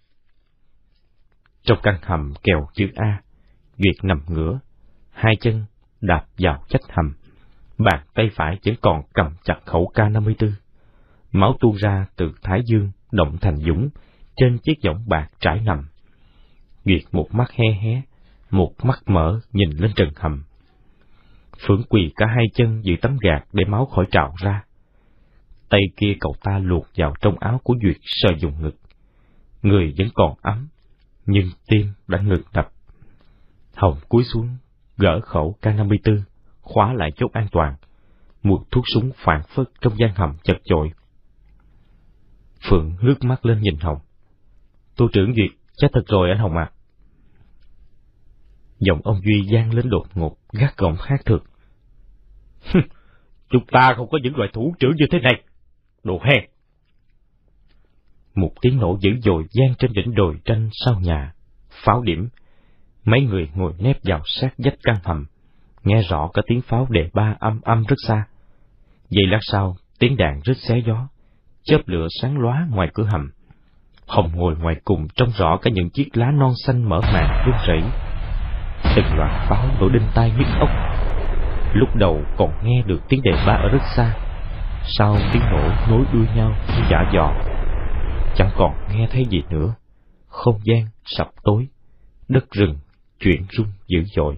Trong căn hầm kèo chữ A, Duyệt nằm ngửa, 2 chân đạp vào chách hầm, bàn tay phải vẫn còn cầm chặt khẩu K54. Máu tuôn ra từ thái dương động thành dũng trên chiếc võng bạc trải nằm. Duyệt một mắt hé hé, một mắt mở nhìn lên trần hầm. Phượng quỳ cả 2 chân giữ tấm gạt để máu khỏi trào ra. Tay kia cậu ta luộc vào trong áo của Duyệt sờ dùng ngực. Người vẫn còn ấm, nhưng tim đã ngừng đập. Hồng cúi xuống, gỡ khẩu K54, khóa lại chốt an toàn. Mùi thuốc súng phảng phất trong gian hầm chật chội. Phượng ngước mắt lên nhìn Hồng. Tô trưởng Duyệt, chết thật rồi anh Hồng ạ. Giọng ông Duy vang lên đột ngột, gắt gỏng khác thường. Chúng ta không có những loại thủ trưởng như thế này, đồ hèn. Một tiếng nổ dữ dội vang trên đỉnh đồi tranh sau nhà. Pháo điểm. Mấy người ngồi nép vào sát vách căn hầm, nghe rõ cả tiếng pháo đề ba âm âm rất xa. Giây lát sau, tiếng đạn rít xé gió, chớp lửa sáng lóa ngoài cửa hầm. Hồng ngồi ngoài cùng trông rõ cả những chiếc lá non xanh mở màn run rẩy. Từng loạt pháo nổ đinh tai nhức óc. Lúc đầu còn nghe được tiếng đề ba ở rất xa, sau tiếng nổ nối đuôi nhau như giả dò, chẳng còn nghe thấy gì nữa. Không gian sập tối, đất rừng chuyển rung dữ dội.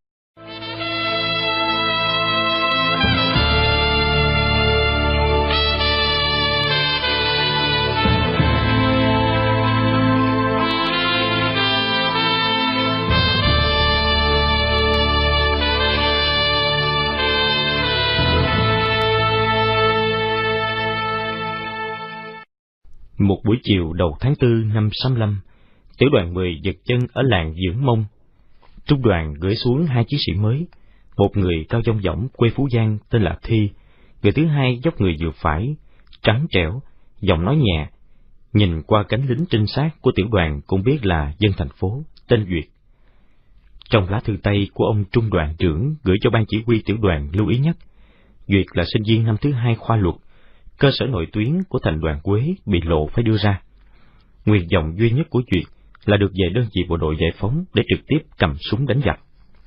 Một buổi chiều đầu tháng 4 năm 65, tiểu đoàn 10 dừng chân ở làng Dưỡng Mông. Trung đoàn gửi xuống 2 chiến sĩ mới, một người cao dong dỏng quê Phú Giang tên là Thi, người thứ hai dốc người vừa phải, trắng trẻo, giọng nói nhẹ. Nhìn qua cánh lính trinh sát của tiểu đoàn cũng biết là dân thành phố, tên Duyệt. Trong lá thư tay của ông trung đoàn trưởng gửi cho ban chỉ huy tiểu đoàn lưu ý nhất, Duyệt là sinh viên năm thứ 2 khoa luật, cơ sở nội tuyến của thành đoàn Quế bị lộ phải đưa ra. Nguyện vọng duy nhất của Duyệt là được về đơn vị bộ đội giải phóng để trực tiếp cầm súng đánh giặc.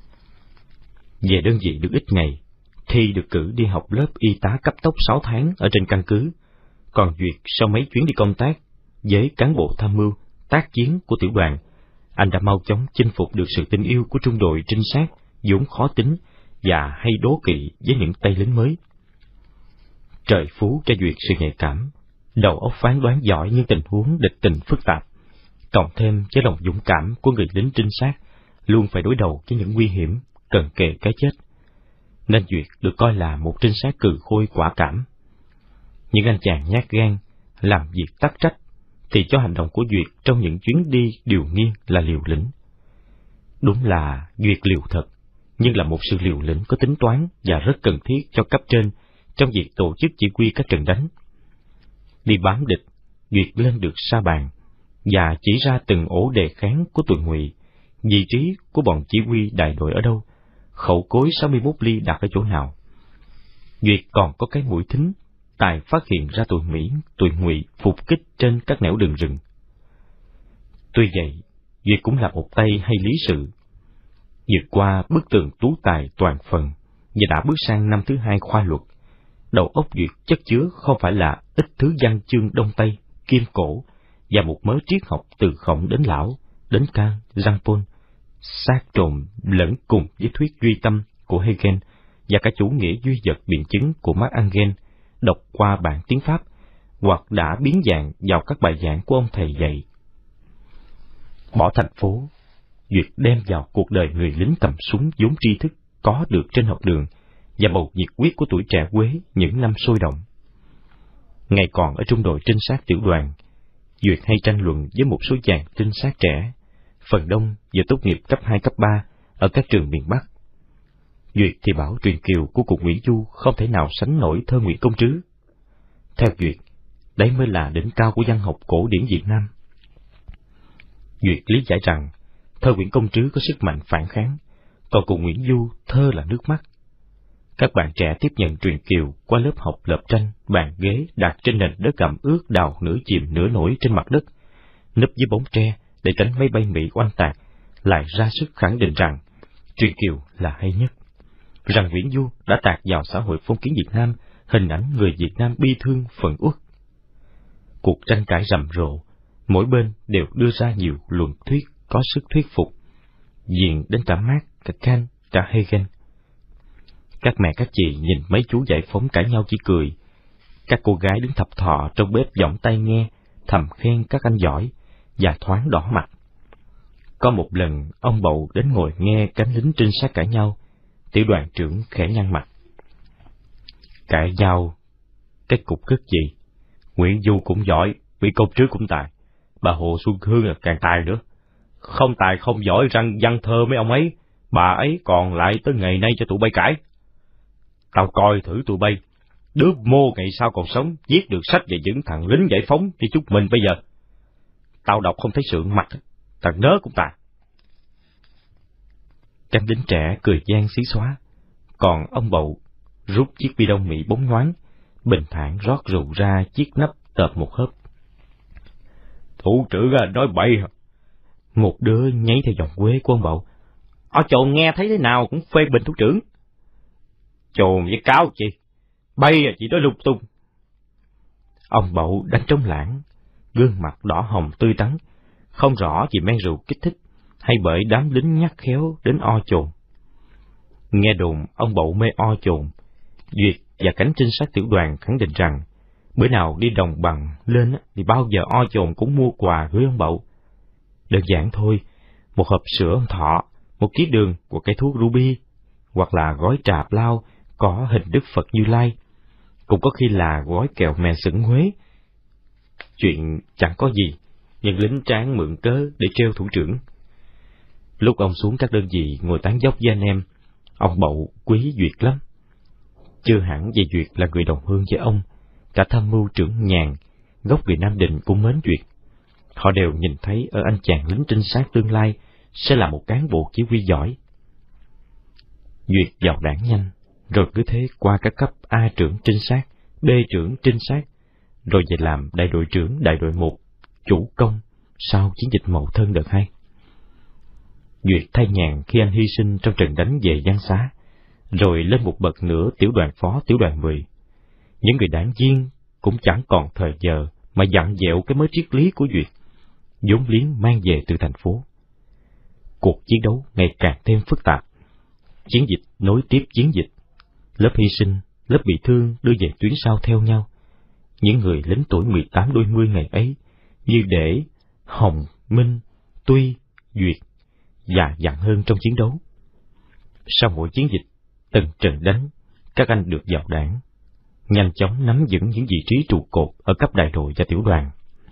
Về đơn vị được ít ngày, Thi được cử đi học lớp y tá cấp tốc 6 tháng ở trên căn cứ, còn Duyệt sau mấy chuyến đi công tác với cán bộ tham mưu, tác chiến của tiểu đoàn, anh đã mau chóng chinh phục được sự tình yêu của trung đội trinh sát vốn khó tính và hay đố kỵ với những tay lính mới. Trời phú cho Duyệt sự nhạy cảm, đầu óc phán đoán giỏi những tình huống địch tình phức tạp, cộng thêm với lòng dũng cảm của người lính trinh sát luôn phải đối đầu với những nguy hiểm cận kề cái chết, nên Duyệt được coi là một trinh sát cừ khôi quả cảm. Những anh chàng nhát gan làm việc tắc trách thì cho hành động của Duyệt trong những chuyến đi điều nghiên là liều lĩnh. Đúng là Duyệt liều thật, nhưng là một sự liều lĩnh có tính toán và rất cần thiết cho cấp trên trong việc tổ chức chỉ huy các trận đánh. Đi bám địch, Duyệt lên được sa bàn và chỉ ra từng ổ đề kháng của tụi Ngụy, vị trí của bọn chỉ huy đại đội ở đâu, khẩu cối 61 ly đặt ở chỗ nào. Duyệt còn có cái mũi thính, tài phát hiện ra tụi Ngụy phục kích trên các nẻo đường rừng. Tuy vậy, Duyệt cũng là một tay hay lý sự. Vượt qua bức tường tú tài toàn phần và đã bước sang năm thứ 2 khoa luật, đầu óc Duyệt chất chứa không phải là ít thứ văn chương Đông Tây, Kim Cổ và một mớ triết học từ Khổng đến Lão, đến Kant, Jean-Paul, sát trộn lẫn cùng với thuyết duy tâm của Hegel và cả chủ nghĩa duy vật biện chứng của Marx Engel đọc qua bản tiếng Pháp, hoặc đã biến dạng vào các bài giảng của ông thầy dạy. Bỏ thành phố, Duyệt đem vào cuộc đời người lính cầm súng vốn tri thức có được trên học đường và bầu nhiệt huyết của tuổi trẻ Quế những năm sôi động. Ngày còn ở trung đội trinh sát tiểu đoàn, Duyệt hay tranh luận với một số chàng trinh sát trẻ, phần đông vừa tốt nghiệp cấp 2, cấp 3 ở các trường miền Bắc. Duyệt thì bảo truyền kiều của cụ Nguyễn Du không thể nào sánh nổi thơ Nguyễn Công Trứ. Theo Duyệt, đấy mới là đỉnh cao của văn học cổ điển Việt Nam. Duyệt lý giải rằng thơ Nguyễn Công Trứ có sức mạnh phản kháng, còn cụ Nguyễn Du thơ là nước mắt. Các bạn trẻ tiếp nhận truyền kiều qua lớp học lợp tranh, bàn ghế đặt trên nền đất ẩm ướt đào nửa chìm nửa nổi trên mặt đất, nấp dưới bóng tre để tránh máy bay Mỹ oanh tạc, lại ra sức khẳng định rằng truyền kiều là hay nhất, rằng Nguyễn Du đã tạc vào xã hội phong kiến Việt Nam hình ảnh người Việt Nam bi thương phẫn uất. Cuộc tranh cãi rầm rộ, mỗi bên đều đưa ra nhiều luận thuyết có sức thuyết phục, diện đến cả Marx, cả Kant, cả Hegel. Các mẹ các chị nhìn mấy chú giải phóng cãi nhau chỉ cười. Các cô gái đứng thập thọ trong bếp giỏng tai nghe, thầm khen các anh giỏi, và thoáng đỏ mặt. Có một lần, ông Bậu đến ngồi nghe cánh lính trinh sát cãi nhau, tiểu đoàn trưởng khẽ nhăn mặt. Cãi nhau, cái cục cất gì? Nguyễn Du cũng giỏi, Nguyễn Công Trứ cũng tài, bà Hồ Xuân Hương là càng tài nữa. Không tài không giỏi răng văn thơ mấy ông ấy, bà ấy còn lại tới ngày nay cho tụi bay cãi. Tao coi thử tụi bay, đứa mô ngày sau còn sống, viết được sách về những thằng lính giải phóng như chúng mình bây giờ. Tao đọc không thấy sượng mặt, thằng nớ cũng tài. Cánh lính trẻ cười gian xí xóa, còn ông Bậu rút chiếc bi đông Mỹ bóng nhoáng, bình thản rót rượu ra chiếc nắp tợp một hớp. Thủ trưởng nói bậy. Một đứa nháy theo giọng quê của ông Bậu. Chồn nghe thấy thế nào cũng phê bình thủ trưởng. Chồn với cáo chị, bay chị nói lung tung. Ông Bậu đánh trống lãng, gương mặt đỏ hồng tươi tắn, không rõ vì men rượu kích thích hay bởi đám lính nhắc khéo đến chồn. Nghe đồn ông Bậu mê chồn, Duyệt và cánh trinh sát tiểu đoàn khẳng định rằng bữa nào đi đồng bằng lên thì bao giờ chồn cũng mua quà gửi ông Bậu. Đơn giản thôi, một hộp sữa ông Thọ, một ký đường của cây thuốc ruby, hoặc là gói trà lao có hình Đức Phật Như Lai, cũng có khi là gói kẹo mè sửng Huế. Chuyện chẳng có gì, nhưng lính tráng mượn cớ để trêu thủ trưởng. Lúc ông xuống các đơn vị ngồi tán dóc với anh em, ông Bậu quý Duyệt lắm. Chưa hẳn vì Duyệt là người đồng hương với ông, cả tham mưu trưởng Nhàn, gốc người Nam Định cũng mến Duyệt. Họ đều nhìn thấy ở anh chàng lính trinh sát tương lai sẽ là một cán bộ chỉ huy giỏi. Duyệt vào đảng nhanh, rồi cứ thế qua các cấp A trưởng trinh sát, B trưởng trinh sát, rồi về làm đại đội trưởng đại đội 1, chủ công sau chiến dịch Mậu Thân đợt 2. Duyệt thay Nhàn khi anh hy sinh trong trận đánh về Giang Xá, rồi lên một bậc nữa tiểu đoàn phó tiểu đoàn 10. Những người đảng viên cũng chẳng còn thời giờ mà dặn dẹo cái mớ triết lý của Duyệt, vốn liếng mang về từ thành phố. Cuộc chiến đấu ngày càng thêm phức tạp. Chiến dịch nối tiếp chiến dịch. Lớp hy sinh, lớp bị thương đưa về tuyến sau theo nhau. Những người lính tuổi 18 đôi mươi ngày ấy, như Để, Hồng, Minh, Tuy, Duyệt, và dặn hơn trong chiến đấu. Sau mỗi chiến dịch, từng trận đánh, các anh được vào đảng, nhanh chóng nắm vững những vị trí trụ cột ở cấp đại đội và tiểu đoàn.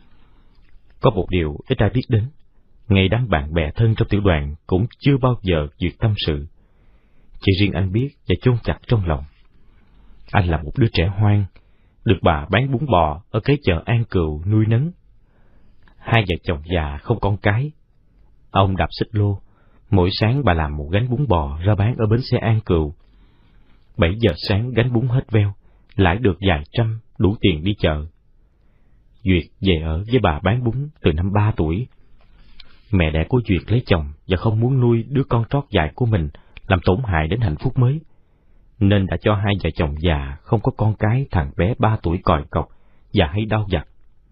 Có một điều ít ai biết đến, ngay đám bạn bè thân trong tiểu đoàn cũng chưa bao giờ Duyệt tâm sự. Chỉ riêng anh biết và chôn chặt trong lòng. Anh là một đứa trẻ hoang, được bà bán bún bò ở cái chợ An Cừu nuôi nấng. Hai vợ chồng già không con cái. Ông đạp xích lô, mỗi sáng bà làm một gánh bún bò ra bán ở bến xe An Cừu. 7 giờ sáng gánh bún hết veo, lãi được vài trăm, đủ tiền đi chợ. Duyệt về ở với bà bán bún từ năm 3 tuổi. Mẹ đẻ của Duyệt lấy chồng và không muốn nuôi đứa con trót dại của mình làm tổn hại đến hạnh phúc mới, nên đã cho hai vợ chồng già không có con cái thằng bé 3 tuổi còi cọc và hay đau vặt.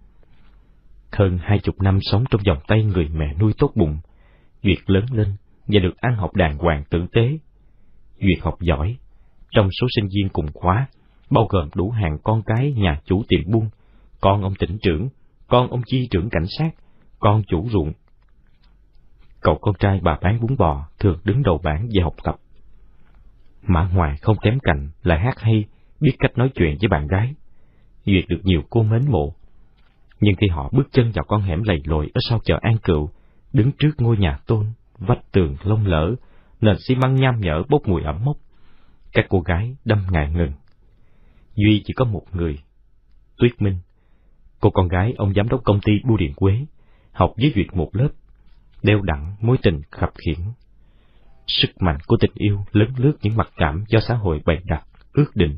Hơn 20 năm sống trong vòng tay người mẹ nuôi tốt bụng, Duyệt lớn lên và được ăn học đàng hoàng tử tế. Duyệt học giỏi. Trong số sinh viên cùng khóa, bao gồm đủ hàng con cái nhà chủ tiệm buôn, con ông tỉnh trưởng, con ông chi trưởng cảnh sát, con chủ ruộng. Cậu con trai bà bán bún bò thường đứng đầu bảng về học tập. Mã Hoài không kém cạnh, lại hát hay, biết cách nói chuyện với bạn gái. Duyệt được nhiều cô mến mộ. Nhưng khi họ bước chân vào con hẻm lầy lội ở sau chợ An Cừu, đứng trước ngôi nhà tôn, vách tường lông lỡ, nền xi măng nham nhở bốc mùi ẩm mốc, các cô gái đâm ngại ngừng. Duy chỉ có một người, Tuyết Minh, cô con gái ông giám đốc công ty bưu điện Quế, học với Duyệt một lớp, đeo đẳng mối tình khập khiễng. Sức mạnh của tình yêu lấn lướt những mặc cảm do xã hội bày đặt, ước định.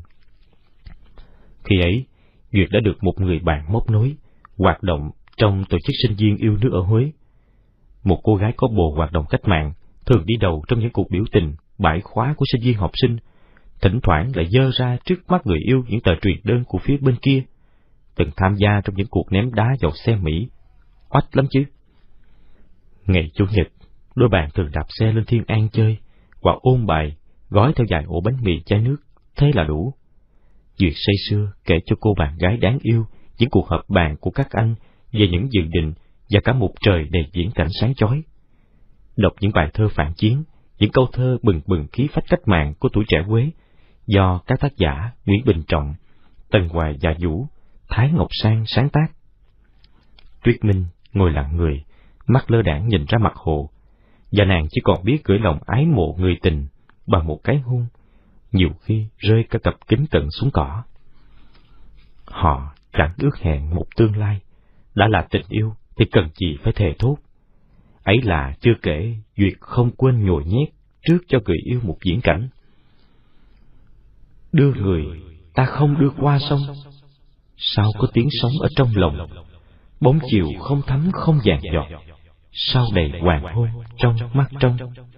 Khi ấy, Duyệt đã được một người bạn móc nối, hoạt động trong tổ chức sinh viên yêu nước ở Huế. Một cô gái có bồ hoạt động cách mạng, thường đi đầu trong những cuộc biểu tình, bãi khóa của sinh viên học sinh, thỉnh thoảng lại dơ ra trước mắt người yêu những tờ truyền đơn của phía bên kia, từng tham gia trong những cuộc ném đá vào xe Mỹ. Oách lắm chứ. Ngày Chủ nhật, đôi bạn thường đạp xe lên Thiên An chơi, hoặc ôn bài, gói theo vài ổ bánh mì chai nước, thế là đủ. Duyệt say sưa kể cho cô bạn gái đáng yêu những cuộc họp bàn của các anh về những dự định và cả một trời đầy viễn cảnh sáng chói. Đọc những bài thơ phản chiến, những câu thơ bừng bừng khí phách cách mạng của tuổi trẻ Huế, do các tác giả Nguyễn Bình Trọng, Tần Hoài Dạ Vũ, Thái Ngọc Sang sáng tác. Tuyết Minh ngồi lặng người, mắt lơ đãng nhìn ra mặt hồ, và nàng chỉ còn biết gửi lòng ái mộ người tình bằng một cái hôn, nhiều khi rơi cả cặp kính cận xuống cỏ. Họ chẳng ước hẹn một tương lai, đã là tình yêu thì cần gì phải thề thốt. Ấy là chưa kể Duyệt không quên nhồi nhét trước cho người yêu một viễn cảnh. Đưa người ta không đưa qua sông, sao có tiếng sóng ở trong lòng, bóng chiều không thấm không vàng giọt, sao đầy hoàng hôn trong mắt trong.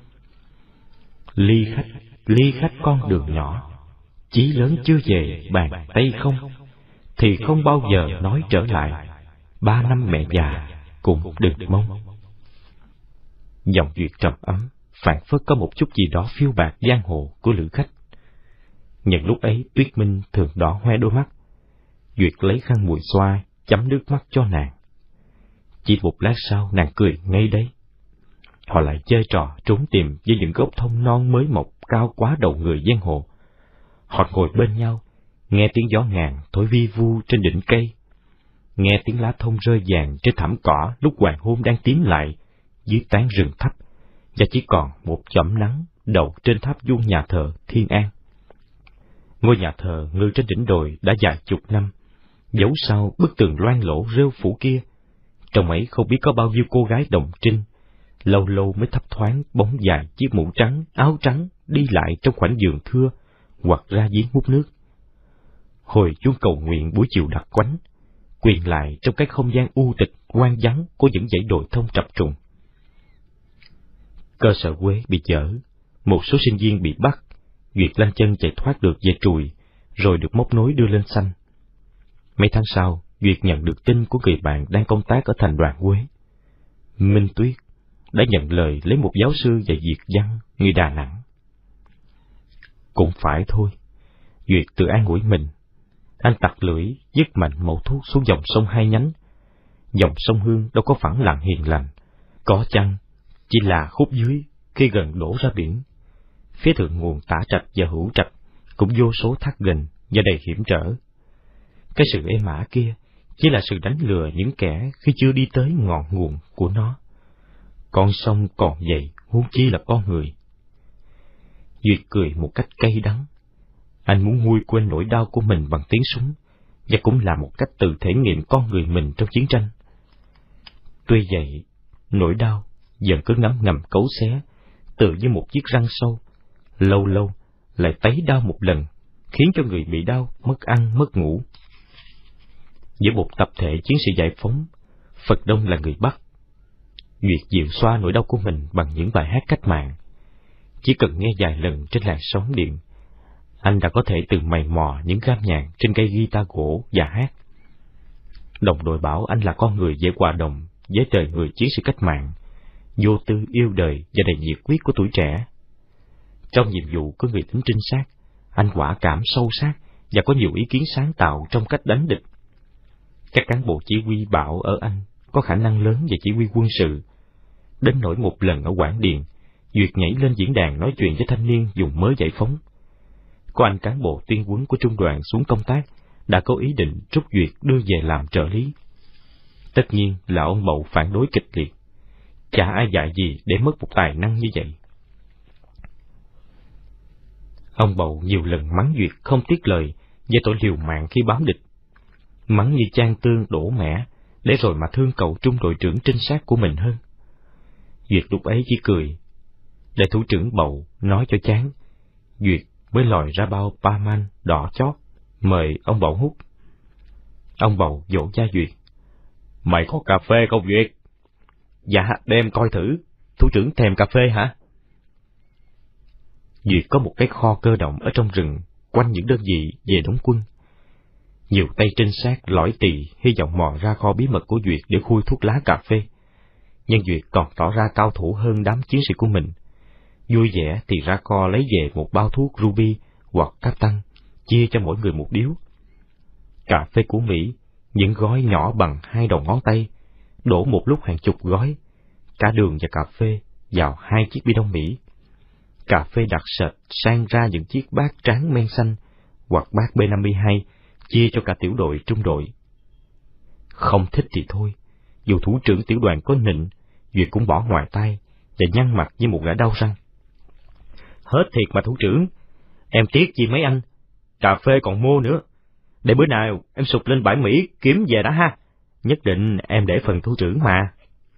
Ly khách con đường nhỏ, chí lớn chưa về bàn tay không, thì không bao giờ nói trở lại, 3 năm mẹ già cũng đừng mong. Giọng Duyệt trầm ấm, phảng phất có một chút gì đó phiêu bạt giang hồ của lữ khách. Nhận lúc ấy Tuyết Minh thường đỏ hoe đôi mắt. Duyệt lấy khăn mùi xoa chấm nước mắt cho nàng. Chỉ một lát sau nàng cười ngay đấy. Họ lại chơi trò trốn tìm với những gốc thông non mới mọc cao quá đầu người giang hồ. Họ ngồi bên nhau, nghe tiếng gió ngàn thổi vi vu trên đỉnh cây, nghe tiếng lá thông rơi vàng trên thảm cỏ lúc hoàng hôn đang tím lại dưới tán rừng thấp, và chỉ còn một chõm nắng đậu trên tháp vuông nhà thờ Thiên An. Ngôi nhà thờ ngự trên đỉnh đồi đã vài chục năm, giấu sau bức tường loang lỗ rêu phủ kia. Trong ấy không biết có bao nhiêu cô gái đồng trinh, lâu lâu mới thấp thoáng bóng dài chiếc mũ trắng, áo trắng đi lại trong khoảnh vườn thưa hoặc ra giếng hút nước. Hồi chuông cầu nguyện buổi chiều đặc quánh, quyền lại trong cái không gian u tịch hoang vắng của những dãy đồi thông chập trùng. Cơ sở Quế bị dỡ, một số sinh viên bị bắt. Duyệt lanh chân chạy thoát được về Trùi, rồi được móc nối đưa lên Xanh. Mấy tháng sau, Duyệt nhận được tin của người bạn đang công tác ở thành Đoàn Quế. Minh Tuyết đã nhận lời lấy một giáo sư dạy Việt văn người Đà Nẵng. Cũng phải thôi, Duyệt tự an ủi mình. Anh tặc lưỡi dứt mạnh mẩu thuốc xuống dòng sông Hai Nhánh. Dòng sông Hương đâu có phẳng lặng hiền lành, có chăng chỉ là khúc dưới khi gần đổ ra biển. Phía thượng nguồn Tả Trạch và Hữu Trạch cũng vô số thác gành và đầy hiểm trở. Cái sự êm ả kia chỉ là sự đánh lừa những kẻ khi chưa đi tới ngọn nguồn của nó. Con sông còn vậy, huống chi là con người. Duyệt cười một cách cay đắng. Anh muốn nguôi quên nỗi đau của mình bằng tiếng súng, và cũng là một cách tự thể nghiệm con người mình trong chiến tranh. Tuy vậy, nỗi đau dần cứ ngấm ngầm cấu xé, tựa như một chiếc răng sâu, lâu lâu lại tấy đau một lần, khiến cho người bị đau mất ăn mất ngủ. Giữa một tập thể chiến sĩ giải phóng, Phật Đông là người Bắc. Duyệt dịu xoa nỗi đau của mình bằng những bài hát cách mạng. Chỉ cần nghe vài lần trên làn sóng điện, anh đã có thể tự mày mò những gam nhạc trên cây guitar gỗ và hát. Đồng đội bảo anh là con người dễ hòa đồng với đời người chiến sĩ cách mạng, vô tư yêu đời và đầy nhiệt huyết của tuổi trẻ. Trong nhiệm vụ của người lính trinh sát, anh quả cảm sâu sắc và có nhiều ý kiến sáng tạo trong cách đánh địch. Các cán bộ chỉ huy bảo ở anh có khả năng lớn về chỉ huy quân sự. Đến nỗi một lần ở Quảng Điền, Duyệt nhảy lên diễn đàn nói chuyện với thanh niên vùng mới giải phóng. Có anh cán bộ tuyên huấn của trung đoàn xuống công tác đã có ý định rút Duyệt đưa về làm trợ lý. Tất nhiên là ông Bậu phản đối kịch liệt. Chả ai dạy gì để mất một tài năng như vậy. Ông Bậu nhiều lần mắng Duyệt không tiếc lời về tội liều mạng khi bám địch. Mắng như chan tương đổ mẻ, để rồi mà thương cậu trung đội trưởng trinh sát của mình hơn. Duyệt lúc ấy chỉ cười. Để thủ trưởng Bậu nói cho chán, Duyệt mới lòi ra bao Paman đỏ chót, mời ông Bậu hút. Ông Bậu dỗ cha Duyệt. Mày có cà phê không Duyệt? Dạ, đem coi thử. Thủ trưởng thèm cà phê hả? Duyệt có một cái kho cơ động ở trong rừng, quanh những đơn vị về đóng quân. Nhiều tay trinh sát lõi tì hy vọng mò ra kho bí mật của Duyệt để khui thuốc lá cà phê. Nhưng Duyệt còn tỏ ra cao thủ hơn đám chiến sĩ của mình. Vui vẻ thì ra kho lấy về một bao thuốc Ruby hoặc Captain, chia cho mỗi người một điếu. Cà phê của Mỹ, những gói nhỏ bằng 2 đầu ngón tay, đổ một lúc hàng chục gói, cả đường và cà phê vào 2 chiếc bi đông Mỹ. Cà phê đặc sệt sang ra những chiếc bát tráng men xanh hoặc bát B52, chia cho cả tiểu đội trung đội. Không thích thì thôi, dù thủ trưởng tiểu đoàn có nịnh, Duyệt cũng bỏ ngoài tay và nhăn mặt như một gã đau răng. Hết thiệt mà thủ trưởng, em tiếc chi mấy anh, cà phê còn mua nữa. Để bữa nào em sụp lên bãi Mỹ kiếm về đã ha, nhất định em để phần thủ trưởng mà.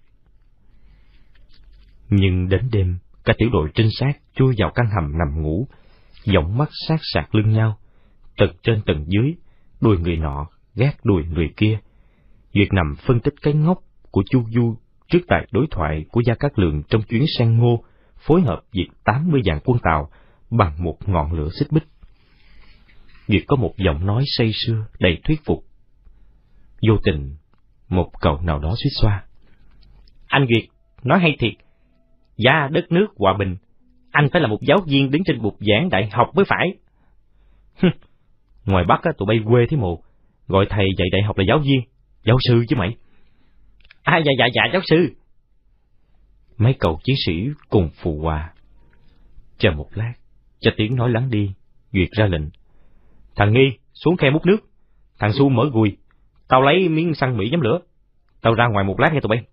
Nhưng đến đêm, cả tiểu đội trinh sát chui vào căn hầm nằm ngủ, giọng mắt sát sạc lưng nhau, tầng trên tầng dưới, đùi người nọ gác đùi người kia. Duyệt nằm phân tích cái ngốc của Chu Du trước tài đối thoại của Gia Cát Lượng trong chuyến sang Ngô, phối hợp diệt 80 vạn quân Tào bằng một ngọn lửa xích bích. Duyệt có một giọng nói say sưa đầy thuyết phục. Vô tình, một cậu nào đó suýt xoa. Anh Duyệt, nói hay thiệt. Gia đất nước hòa bình, anh phải là một giáo viên đứng trên bục giảng đại học mới phải. Ngoài Bắc tụi bay quê thế mồ, gọi thầy dạy đại học là giáo viên, giáo sư chứ mày. Dạ, giáo sư. Mấy cậu chiến sĩ cùng phụ họa. Chờ một lát, cho tiếng nói lắng đi, Duyệt ra lệnh. Thằng Nghi, xuống khe múc nước. Thằng Su mở gùi, tao lấy miếng xăng Mỹ nhóm lửa. Tao ra ngoài một lát nghe tụi bay.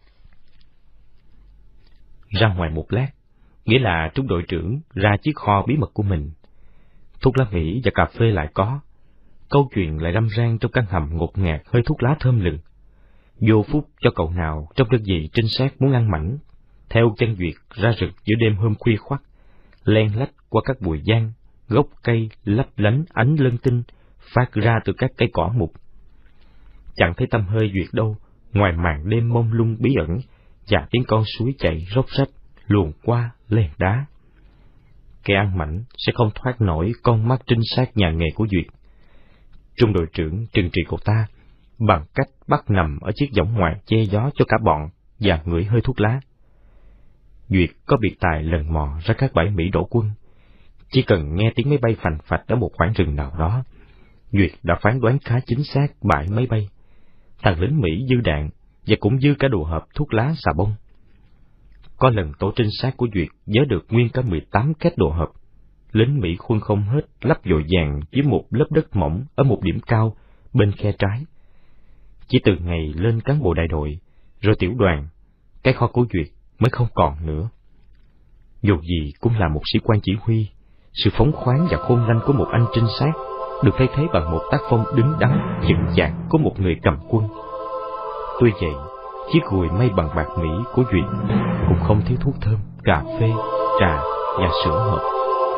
Ra ngoài một lát, nghĩa là trung đội trưởng ra chiếc kho bí mật của mình. Thuốc lá Mỹ và cà phê lại có. Câu chuyện lại râm ran trong căn hầm ngột ngạt hơi thuốc lá thơm lừng. Vô phút cho cậu nào trong đơn vị trinh sát muốn ăn mảnh, theo chân Duyệt ra rực giữa đêm hôm khuya khoắt, len lách qua các bụi giang, gốc cây lấp lánh ánh lân tinh phát ra từ các cây cỏ mục. Chẳng thấy tăm hơi Duyệt đâu, ngoài màn đêm mông lung bí ẩn và tiếng con suối chảy róc rách luồn qua len đá. Kẻ ăn mảnh sẽ không thoát nổi con mắt trinh sát nhà nghề của Duyệt. Trung đội trưởng trừng trị cậu ta bằng cách bắt nằm ở chiếc võng ngoài che gió cho cả bọn và ngửi hơi thuốc lá. Duyệt có biệt tài lần mò ra các bãi Mỹ đổ quân. Chỉ cần nghe tiếng máy bay phành phạch ở một khoảng rừng nào đó, Duyệt đã phán đoán khá chính xác bãi máy bay. Thằng lính Mỹ dư đạn và cũng dư cả đồ hộp thuốc lá xà bông. Có lần tổ trinh sát của Duyệt nhớ được nguyên cả 18 két đồ hộp. Lính Mỹ khuân không hết, lắp dội vàng dưới một lớp đất mỏng ở một điểm cao bên khe trái. Chỉ từ ngày lên cán bộ đại đội, rồi tiểu đoàn, cái kho của Duyệt mới không còn nữa. Dù gì cũng là một sĩ quan chỉ huy, sự phóng khoáng và khôn lanh của một anh trinh sát được thay thế bằng một tác phong đứng đắn, chững chạc của một người cầm quân. Tuy vậy, chiếc gùi may bằng bạc Mỹ của Duyệt cũng không thiếu thuốc thơm, cà phê, trà và sữa hộp.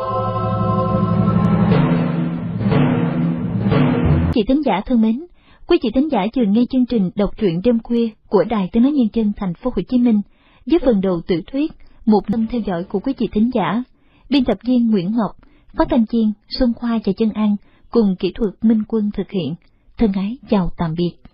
Chị thính giả thân mến, quý chị thính giả vừa nghe chương trình đọc truyện đêm khuya của Đài Tiếng nói Nhân dân Thành phố Hồ Chí Minh với phần đầu tiểu thuyết Một năm theo dõi của quý chị thính giả. Biên tập viên Nguyễn Ngọc, phát thanh viên Xuân Khoa và Chân An cùng kỹ thuật Minh Quân thực hiện. Thân ái chào tạm biệt.